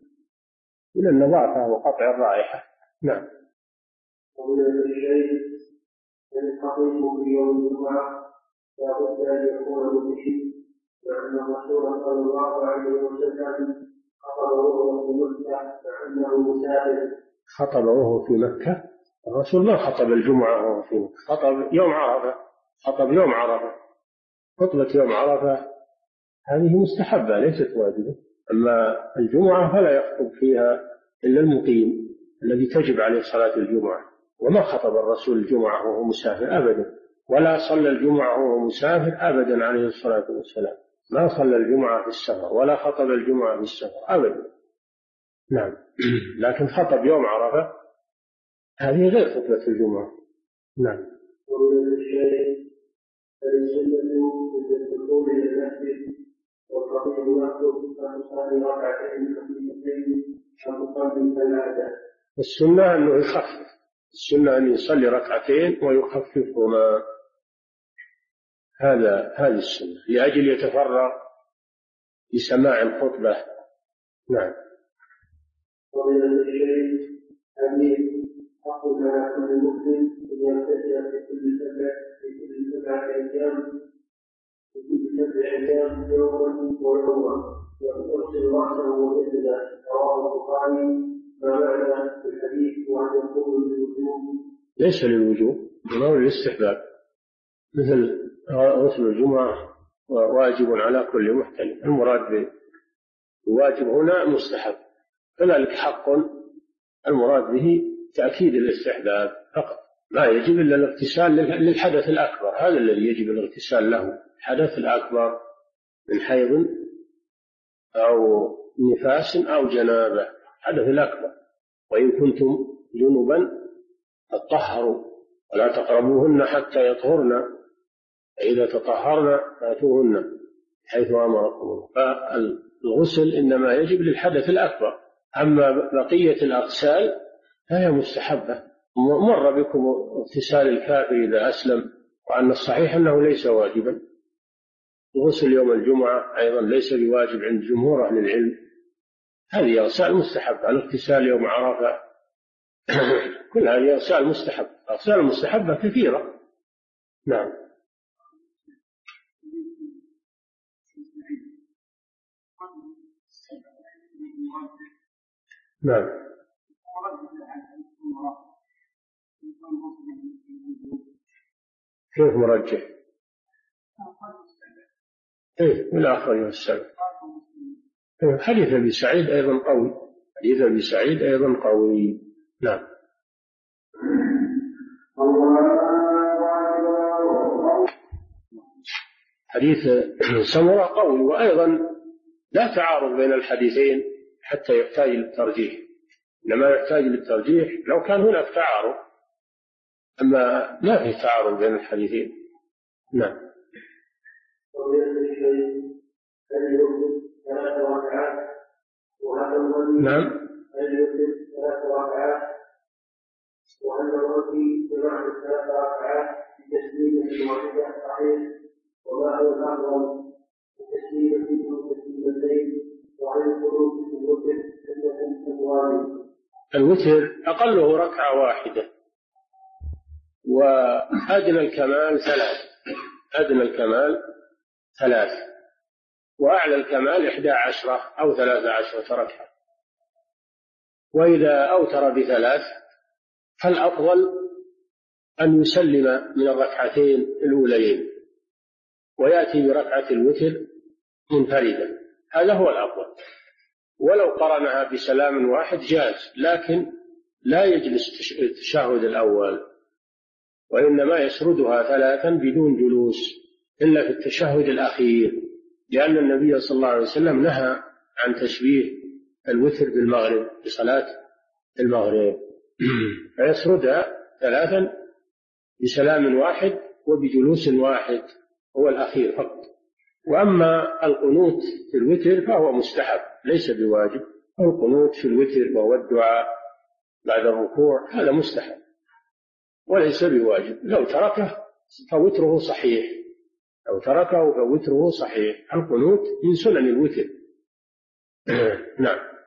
من النظافة وقطع الرائحة. نعم. ومن الشيء أن الخطيب في يوم الجمعة لابد أن يكون به، لأن الرسول صلى الله عليه وسلم خطب وهو في مكة لأنه مسافر. خطب وهو في مكة؟ الرسول ما خطب الجمعة وهو في مكة، خطب يوم عرفة. خطبة يوم عرفة هذه مستحبة ليست واجبة، أما الجمعة فلا يخطب فيها إلا المقيم الذي تجب عليه صلاة الجمعة. وما خطب الرسول الجمعة وهو مسافر أبدا، ولا صلى الجمعة وهو مسافر أبدا عليه الصلاة والسلام، ما صلى الجمعة في السفر ولا خطب الجمعة في السفر أبدا. نعم. لكن خطب يوم عرفة هذه غير خطبة الجمعة. نعم. ومن الشيء السنة بالدخول إلى المسجد والخطيب يخطب فتصلي ركعتين خفيفتين وتصلي ثلاثة. السنة أنه يخفف، السنة أن يصلي ركعتين ويخففهما، هذه السنة لأجل يتفرغ لسماع الخطبة. نعم. ومن الشيء أن حق على كل مسلم أن يغتسل في كل سبعة أيام يوما ويوما ويغسل رأسه وجسده. رواه البخاري. ما معنى الحديث وأن يكون للوجوب؟ ليس للوجوب، بل للاستحباب، مثل غسل الجمعة واجب على كل محتلم. المراد بالواجب هنا مستحب، كذلك حق المراد به تأكيد الاستحباب فقط، لا يجب إلا الاغتسال للحدث الأكبر، هذا الذي يجب الاغتسال له، الحدث الأكبر من حيض أو نفاس أو جنابة، الحدث الأكبر. وإن كنتم جنبا فطهروا ولا تقربوهن حتى يطهرن، فإذا تطهرن فأتوهن حيث أمركم الله. فالغسل إنما يجب للحدث الأكبر، أما بقية الأغسال فهي مستحبة. مر بكم اغتسال الكافر إذا أسلم، وأن الصحيح أنه ليس واجبا. الغسل يوم الجمعة أيضا ليس بواجب عند جمهور أهل العلم، هذه أغسال مستحبة. الاغتسال يوم عرفة كل هذه أغسال مستحبة، أغسال مستحبة كثيرة. نعم. نعم. كيف مرجح؟ إيه والآخر والسلام. حديث أبي سعيد أيضا قوي، حديث أبي سعيد أيضا قوي. نعم. حديث سمرة قوي، وأيضا لا تعارض بين الحديثين حتى يحتاج للترجيح، إنما يحتاج للترجيح لو كان هناك تعارض، أما ما في تعارض بين الحديثين. نعم. نعم. وأن الرجل بمعنى 3 ركعات بتسليمة واحدة صحيح، وما هو الأفضل بتسليمة أو تسليمتين، وعن الخروج في الوتر سنة أبواب. الوتر أقله ركعة واحدة، وأدنى الكمال 3، أدنى الكمال 3، وأعلى الكمال 11 أو 13 ركعة. وإذا أوتر ب3 فالأفضل أن يسلم من الركعتين الأوليين ويأتي بركعة الوتر منفردا، هذا هو الأفضل. ولو قرنها بسلام واحد جاز، لكن لا يجلس التشهد الأول، وإنما يسردها 3 بدون جلوس إلا في التشهد الأخير، لأن النبي صلى الله عليه وسلم نهى عن تشبيه الوتر بالمغرب بصلاة المغرب، فيسردها 3 بسلام واحد وبجلوس واحد، هو الأخير فقط. وأما القنوت في الوتر فهو مستحب ليس بواجب، القنوت في الوتر وهو الدعاء بعد الركوع هذا مستحب وليس بواجب، لو تركه فوتره صحيح، لو تركه فوتره صحيح. القنوت من سنن الوتر. نعم.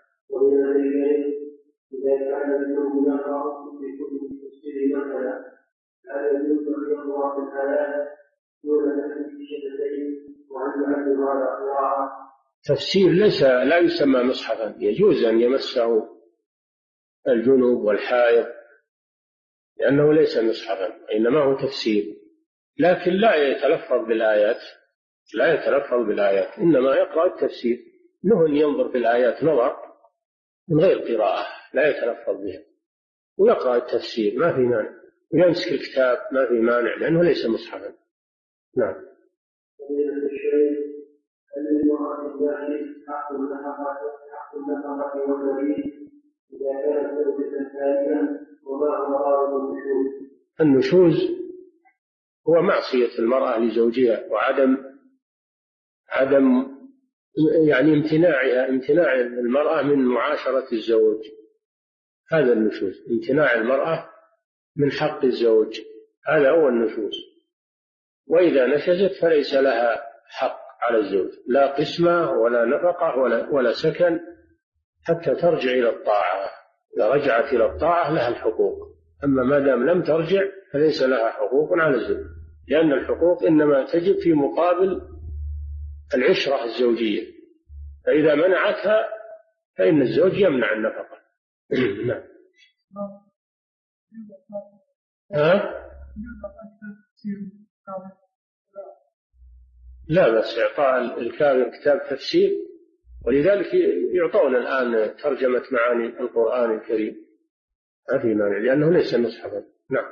إذا كان اليوم يقرأ في كتب التفسير مثلا لا يجوز أن يقرأ في الآيات دون أن الشهادتين وأن يعلم على أقراء. تفسير لا يسمى مصحفا، يجوز أن يمسه الجنوب والحائض لأنه ليس مصحفا، إنما هو تفسير، لكن لا يتلفظ بالآيات، لا يتلفظ بالآيات، إنما يقرأ التفسير، له أن ينظر في الآيات نظر من غير قراءة لا يتلفظ بها، ويقرأ التفسير ما في مانع، ويمسك الكتاب ما في مانع لأنه ليس مصحفا. نعم. النشوز هو معصية المرأة لزوجها وعدم يعني امتناع المرأة من معاشرة الزوج، هذا النشوز، امتناع المرأة من حق الزوج، هذا هو النشوز. وإذا نشزت فليس لها حق على الزوج، لا قسمة ولا نفقة ولا سكن حتى ترجع إلى الطاعة. إذا رجعت إلى الطاعة لها الحقوق، أما ما دام لم ترجع فليس لها حقوق على الزوج، لأن الحقوق إنما تجب في مقابل العشرة الزوجية، فإذا منعتها فإن الزوج يمنع النفقة. نعم. لا بس إعطاء الكافر كتاب تفسير، ولذلك يعطون الآن ترجمة معاني القرآن الكريم، ما في مانع لأنه ليس مصحفا. نعم.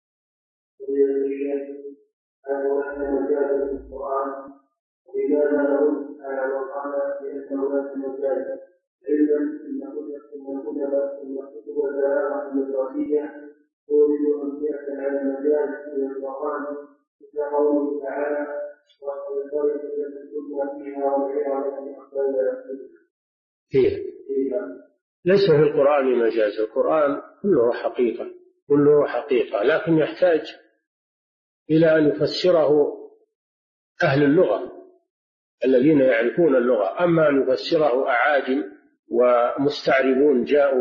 ولماذا نرد على من قال بأنه لا مجاز علما أن الكتب البلاغة المدرسية تورد أمثلة على المجاز من القرآن مثل قوله تعالى وسينطلق التي كنا فيها والعبرة التي أقبلنا فيها. ليس في القرآن مجاز، القرآن كله حقيقة، لكن يحتاج إلى أن يفسره أهل اللغة الذين يعرفون اللغة، أما أن يفسره أعاجم ومستعربون جاءوا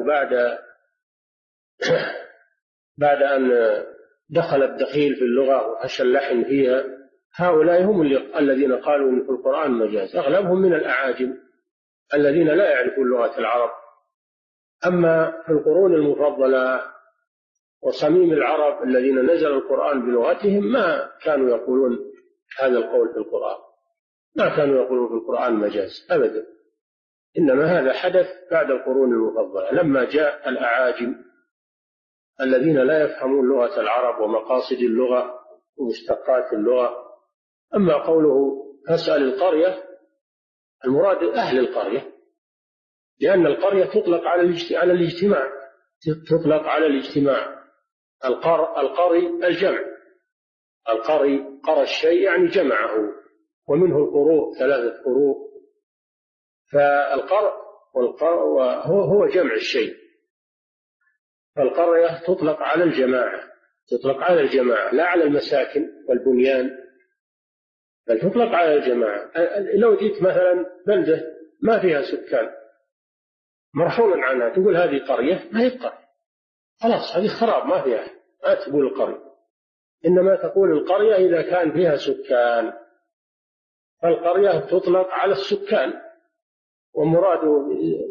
بعد أن دخل الدخيل في اللغة وفشى اللحن فيها، هؤلاء هم الذين قالوا إن في القرآن مجاز، أغلبهم من الأعاجم الذين لا يعرفون لغة العرب. أما في القرون المفضلة وصميم العرب الذين نزل القرآن بلغتهم ما كانوا يقولون هذا القول في القرآن، ما كانوا يقولون في القرآن مجاز أبدا، إنما هذا حدث بعد القرون المفضلة لما جاء الأعاجم الذين لا يفهمون لغة العرب ومقاصد اللغة ومشتقات اللغة. أما قوله فاسأل القرية، المراد أهل القرية، لأن القرية تطلق على الاجتماع، تطلق على الاجتماع. القري الجمع، قرى الشيء يعني جمعه، ومنه القروء 3 قروء، فالقرء هو جمع الشيء، فالقرية تطلق على الجماعة لا على المساكن والبنيان، بل تطلق على الجماعة. لو جيت مثلا بلدة ما فيها سكان مرحوما عنها تقول هذه قرية، ما هي قرية، خلاص هذه خراب ما فيها، ما تقول القرية، إنما تقول القرية إذا كان فيها سكان، فالقرية تطلق على السكان. ومراده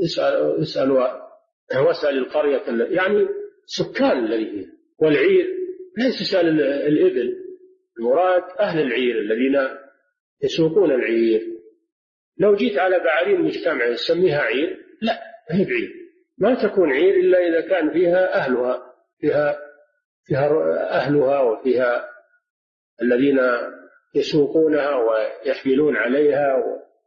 واسأل القرية يعني سكان الذي فيها. والعير ليس سأل الإبل، المراد أهل العير الذين يسوقون العير. لو جيت على بعارين مجتمع تسميها عير، لا هي بعير، ما تكون عير إلا إذا كان فيها أهلها وفيها الذين يسوقونها ويحملون عليها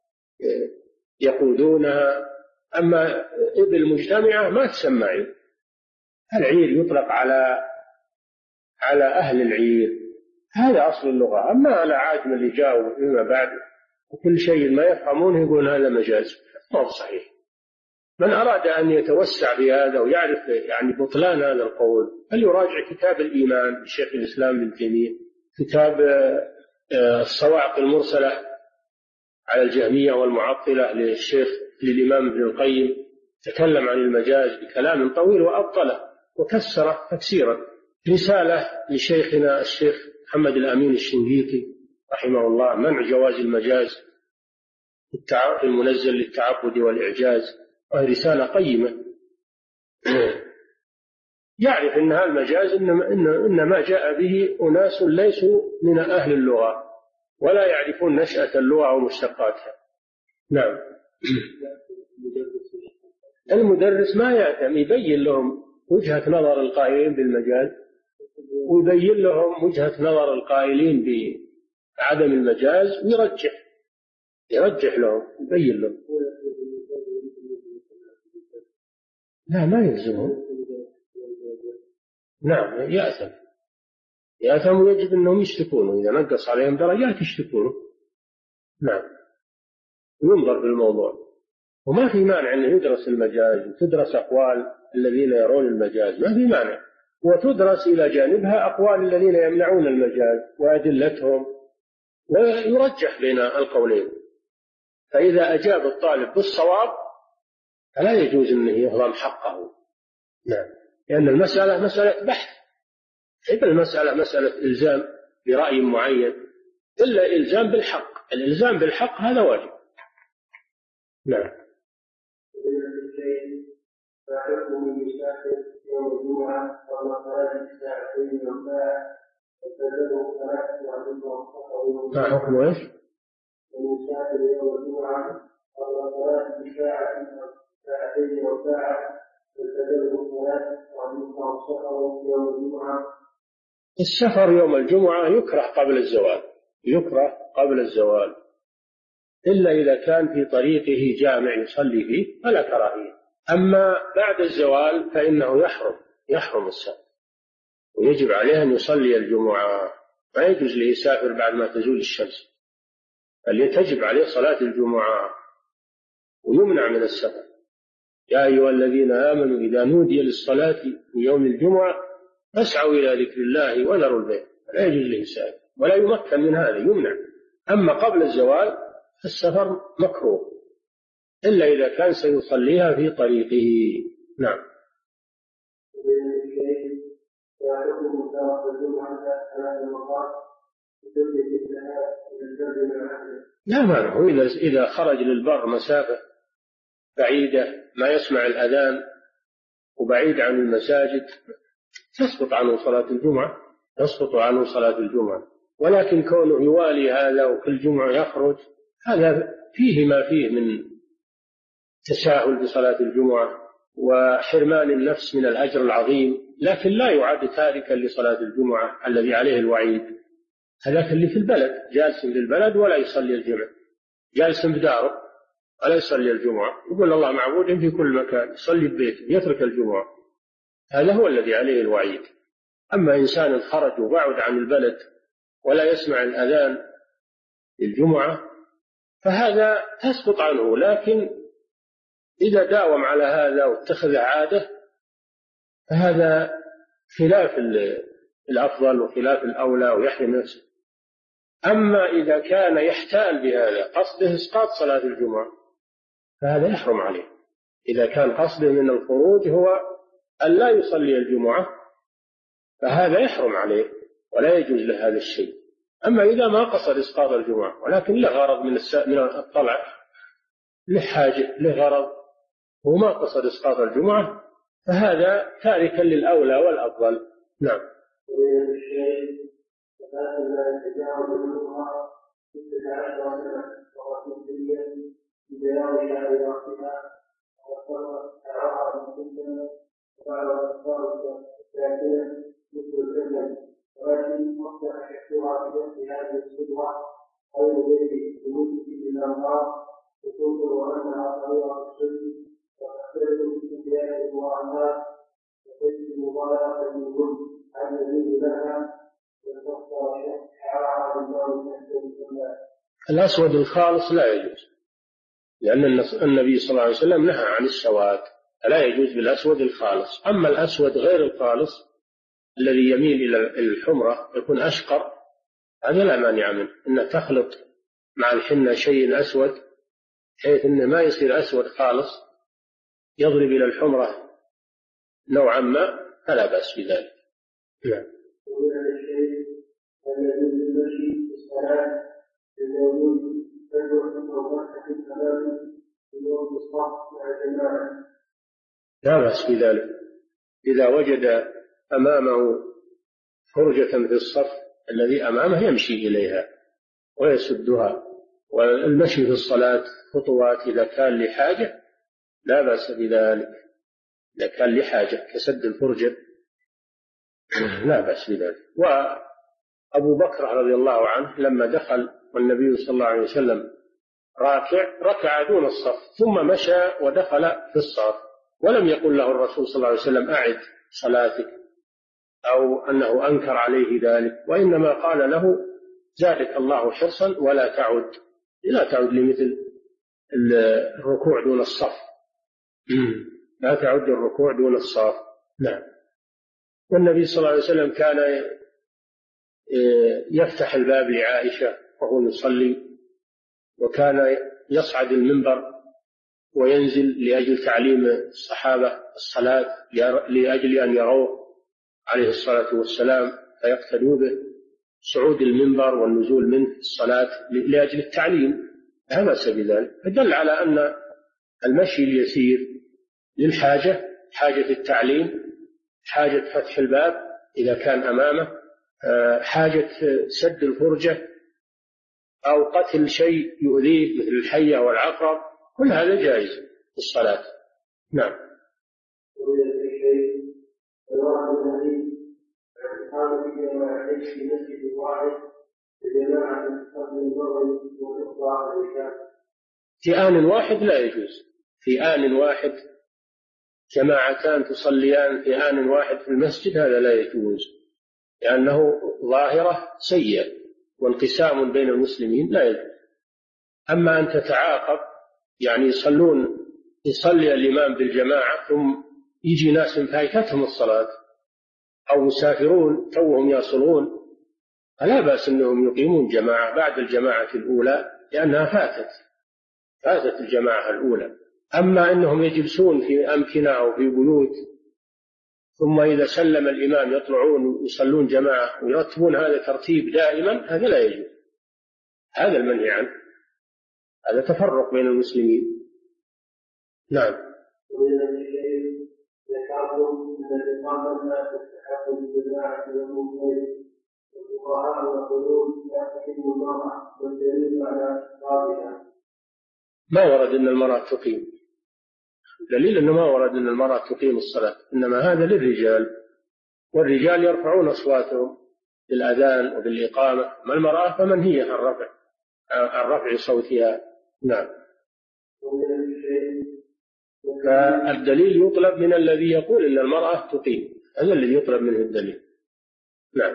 ويقودونها. أما إبل مجتمعة ما تسمى عير. العير يطلق على أهل العير، هذا أصل اللغة. أما على عاجم اللي جاءوا فيما بعد وكل شيء ما يفهمونه يقول هذا مجاز، ما هو صحيح. من أراد أن يتوسع في هذا ويعرف يعني بطلان هذا القول فليراجع كتاب الإيمان لشيخ الإسلام ابن تيمية، كتاب الصواعق المرسلة على الجهمية والمعطلة للإمام ابن القيم، تكلم عن المجاز بكلام طويل وأبطله وكسره تكسيرا. رسالة لشيخنا الشيخ محمد الأمين الشنقيطي رحمه الله، منع جواز المجاز في المنزل للتعبد والإعجاز، وهي رسالة قيمة. يعرف أن هذا المجاز إنما جاء به أناس ليسوا من أهل اللغة ولا يعرفون نشأة اللغة ومشتقاتها. نعم. المدرس ما يأتم يبين لهم وجهة نظر القائلين بالمجاز ويبين لهم وجهة نظر القائلين بعدم المجاز ويرجح لهم، يبين لهم. لا ما يلزمهم. نعم يأثم ويجب أنهم يشتكونه، إذا نقص عليهم درجات يشتكونه. نعم، ينظر في الموضوع، وما في مانع أن يدرس المجاز وتدرس أقوال الذين يرون المجاز، ما في مانع، وتدرس إلى جانبها أقوال الذين يمنعون المجاز وأدلتهم، ويرجح بين القولين. فإذا أجاب الطالب بالصواب فلا يجوز أنه يهضم حقه. نعم، لأن المسألة مسألة بحث، إذا المسألة مسألة إلزام برأي معين، إلا إلزام بالحق. الإلزام بالحق هذا واجب. نعم. ما حكم ايش؟ المسافر يوم الجمعة قبل صلاة بساعة ساعتين أو ساعة فالتزمه الصلاة وعنده السفر يوم الجمعة. السفر يوم الجمعة يكره قبل الزوال، إلا إذا كان في طريقه جامع يصلي فيه فلا كراهية. أما بعد الزوال فإنه يحرم السفر، ويجب عليه أن يصلي الجمعة، ما يجوز له يسافر بعد ما تزول الشمس، بل تجب عليه صلاة الجمعة ويمنع من السفر. يا أيها الذين آمنوا إذا نودي للصلاة في يوم الجمعة فاسعوا إلى ذكر الله وذروا البيع، لا يجوز له يسافر ولا يمكن من هذا، يمنع. أما قبل الزوال السفر مكروه، إلا إذا كان سيصليها في طريقه. نعم. لا مانع، إذا خرج للبر مسافة بعيدة ما يسمع الأذان وبعيد عن المساجد تسقط عنه صلاة الجمعة، تسقط عنه صلاة الجمعة. ولكن كونه يوالي هذا وكل جمعة يخرج، هذا فيه ما فيه من تساهل بصلاة الجمعة وحرمان النفس من الأجر العظيم، لكن لا يعد تاركا لصلاة الجمعة الذي عليه الوعيد. هذاك اللي في البلد، جالس في البلد ولا يصلي الجمعة، جالس بداره ولا يصلي الجمعة، يقول الله معبود في كل مكان، يصلي ببيته يترك الجمعة، هذا هو الذي عليه الوعيد. أما إنسان خرج وبعد عن البلد ولا يسمع الأذان للجمعة فهذا تسقط عنه، لكن إذا داوم على هذا واتخذ عادة فهذا خلاف الأفضل وخلاف الأولى ويحرم نفسه. أما إذا كان يحتال بهذا قصده إسقاط صلاة الجمعة فهذا يحرم عليه. إذا كان قصده من الخروج هو أن لا يصلي الجمعة فهذا يحرم عليه ولا يجوز له هذا الشيء. أما إذا ما قصد إسقاط الجمعة ولكن له غرض من الطلع، له حاجة، له غرض، وما قصد إسقاط الجمعة فهذا تاركا للأولى والأفضل. نعم. ولكن مصدر يحتوى في هذه الصدوة غير ذلك بوجود الأمراض وتنظر أنها طريقة السجن وتختلف في زيادة وعنها وتجد مبالغة من أن يزيد لها وتصدر شعارها بالله تحت. الأسود الخالص لا يجوز، لأن النبي صلى الله عليه وسلم نهى عن السواد، فلا يجوز بالأسود الخالص. أما الأسود غير الخالص الذي يميل إلى الحمرة يكون أشقر، هذا لا مانع منه، أنه تخلط مع الحنة شيء أسود حيث أنه ما يصير أسود خالص، يضرب إلى الحمرة نوعا ما، فلا بأس بذلك. نعم. لا بأس بذلك إذا وجد أمامه فرجة في الصف الذي أمامه يمشي إليها ويسدها. والمشي في الصلاة خطوات إذا كان لحاجة لا بأس بذلك، إذا كان لحاجة كسد الفرجة لا بأس بذلك. وأبو بكر رضي الله عنه لما دخل والنبي صلى الله عليه وسلم ركع دون الصف ثم مشى ودخل في الصف، ولم يقل له الرسول صلى الله عليه وسلم أعد صلاتك أو أنه أنكر عليه ذلك، وإنما قال له زادك الله حرصا ولا تعد لمثل الركوع دون الصف، لا تعد الركوع دون الصف. نعم. والنبي صلى الله عليه وسلم كان يفتح الباب لعائشة وهو يصلي، وكان يصعد المنبر وينزل لأجل تعليم الصحابة الصلاة، لأجل أن يروه عليه الصلاة والسلام فيقتدوا به، صعود المنبر والنزول منه الصلاة لأجل التعليم، لا بأس بذلك. فدل على أن المشي اليسير للحاجة، حاجة التعليم، حاجة فتح الباب إذا كان أمامه، حاجة سد الفرجة أو قتل شيء يؤذيه مثل الحية والعقرب، كل هذا جائز في الصلاة. نعم. في آن واحد لا يجوز، في آن واحد جماعتان تصليان في آن واحد في المسجد هذا لا يجوز، لأنه ظاهرة سيئة وانقسام بين المسلمين لا يجوز. أما أن تتعاقب، يعني يصلي الإمام بالجماعة ثم يجي ناس فايتتهم الصلاة أو مسافرون توهم يصلون، فلا بأس أنهم يقيمون جماعة بعد الجماعة الأولى لأنها فاتت الجماعة الأولى. أما أنهم يجلسون في أمكنة أو في بيوت ثم إذا سلم الإمام يطلعون يصلون جماعة ويرتبون هذا ترتيب دائما، هذا لا يجوز، هذا المنهي عنه، هذا تفرق بين المسلمين. نعم. ذكرتم أن الإقامة لا تستحق بالجماعة والمنكر والفقهاء يقولون لا تحل المرأة والدليل على إقامتها. ما ورد أن المرأة تقيم، دليل أنه ما ورد أن المرأة تقيم الصلاة، إنما هذا للرجال، والرجال يرفعون أصواتهم بالأذان وبالإقامة، ما المرأة فمنهية عن رفع صوتها. نعم. فالدليل يطلب من الذي يقول إن المرأة تقيم، هذا الذي يطلب منه الدليل. نعم.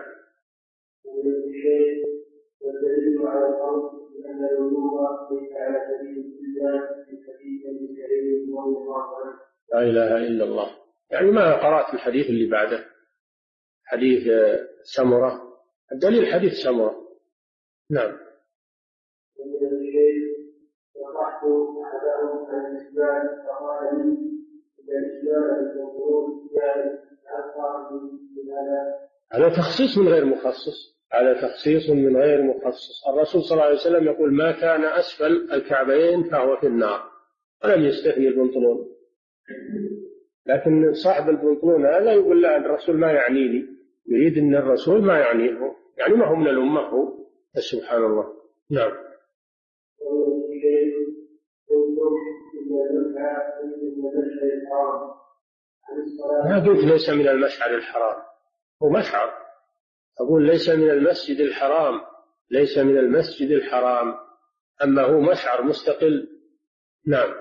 والدليل على الأرض أن الوضوء ليس على سبيل الإلزام في سبيل الكريم رضي الله عنه. لا إله إلا الله. يعني ما قرأت الحديث اللي بعده، حديث سمرة، الدليل حديث سمرة. نعم. ومن الشيء وضحت أحدهم عن الإسلام فقال لي إن الإسلام يقولون ذلك هذا تخصيص من غير مخصص، هذا تخصيص من غير مخصص. الرسول صلى الله عليه وسلم يقول ما كان أسفل الكعبين فهو في النار، ولم يستثني البنطلون. لكن صاحب البنطلون هذا يقول لا الرسول ما يعنيني، يريد أن الرسول ما يعنيه، يعني ما هو من الأمة هو. سبحان الله. نعم. ما قلت ليس من المشعر الحرام، هو مشعر، أقول ليس من المسجد الحرام، ليس من المسجد الحرام، أما هو مشعر مستقل. نعم.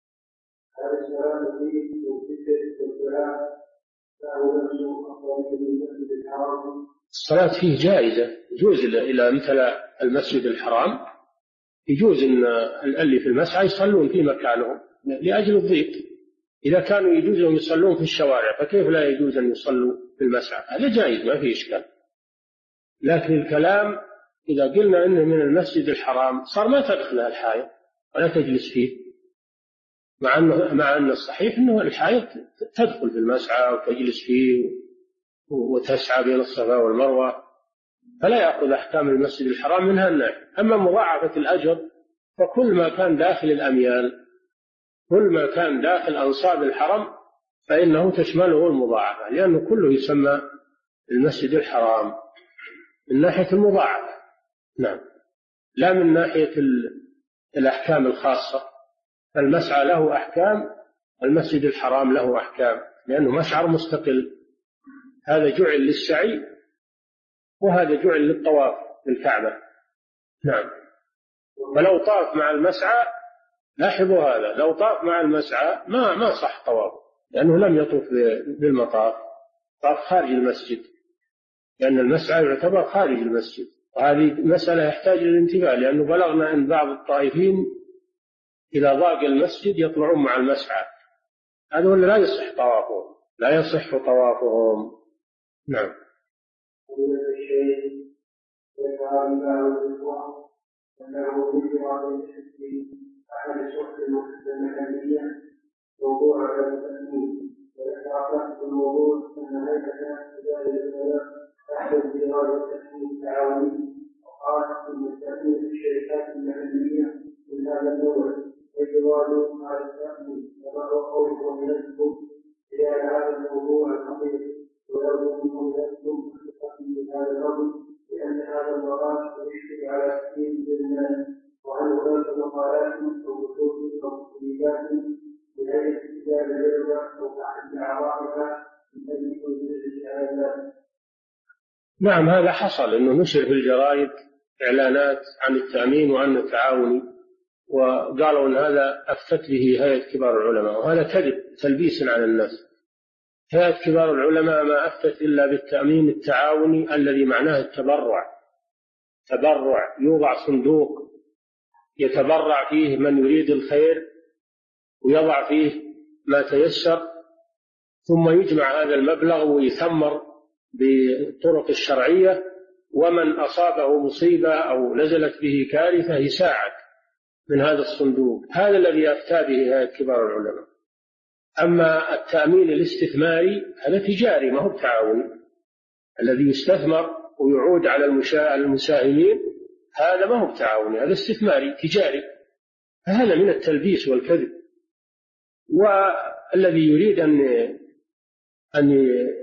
الصلاة فيه جائزة، يجوز إلى مثل المسجد الحرام، يجوز أن اللي في المسعى يصلون في مكانهم لأجل الضيق. إذا كانوا يجوز أن يصلون في الشوارع فكيف لا يجوز أن يصلوا في المسعى؟ هذا جائز ما فيه إشكال. لكن الكلام إذا قلنا أنه من المسجد الحرام صار ما تدخلها الحائض ولا تجلس فيه، مع أن الصحيح أنه الحائض تدخل في المسعى وتجلس فيه وتسعى بين الصفا والمروة، فلا يأخذ أحكام المسجد الحرام منها الناحية. أما مضاعفة الأجر فكل ما كان داخل الأميال، كل ما كان داخل أنصاب الحرم فإنه تشمله المضاعفة، لأنه كله يسمى المسجد الحرام من ناحية المضاعفة. نعم. لا من ناحية الأحكام الخاصة، المسعى له أحكام، المسجد الحرام له أحكام، لأنه مشعر مستقل، هذا جعل للسعي وهذا جعل للطواف بالكعبة. نعم. فلو طاف مع المسعى، لاحظوا هذا، لو طاف مع المسعى ما صح طواف، لأنه لم يطوف بالمطاف، طاف خارج المسجد، لأن المسعى يعتبر خارج المسجد. وهذه مسألة يحتاج للانتباه، لأنه بلغنا أن بعض الطائفين إذا ضاق المسجد يطلعون مع المسعى، هذا ولا لا يصح طوافهم، لا يصح طوافهم. نعم. أنه ذكر عن أحد الشخص المحلية موضوع على التأمين، وذكر في الموضوع أن هيئة إدارة البلد تحدث بإرادة التأمين التعاوني، وقال أن التأمين في الشركات المحلية من هذا النوع يجوز على التأمين، وما هو قوله وينسب إلى هذا الموضوع الخطير، ولو منهم يسلم في هذا الأمر، لأن هذا المراد يشكل على كثير من الناس، وعن هناك مقالات أو بحوث أو تسليمات من أي استدلال العلم أو تحت أعراضها من أجل توجيه الشهادات. نعم، هذا حصل أنه نشر في الجرائد إعلانات عن التأمين وعن التعاوني، وقالوا أن هذا أفتت به هيئة كبار العلماء، وهذا كذب تلبيس على الناس. هيئة كبار العلماء ما أفتت إلا بالتأمين التعاوني الذي معناه التبرع، تبرع، يوضع صندوق يتبرع فيه من يريد الخير ويضع فيه ما تيسر، ثم يجمع هذا المبلغ ويثمر بالطرق الشرعية، ومن أصابه مصيبة أو نزلت به كارثة يساعد من هذا الصندوق. هذا الذي أفتى به هيئة كبار العلماء. أما التأمين الاستثماري هذا تجاري ما هو تعاوني، الذي يستثمر ويعود على المساهمين هذا ما هو تعاوني، هذا استثماري تجاري، هذا من التلبيس والكذب. والذي يريد أن أن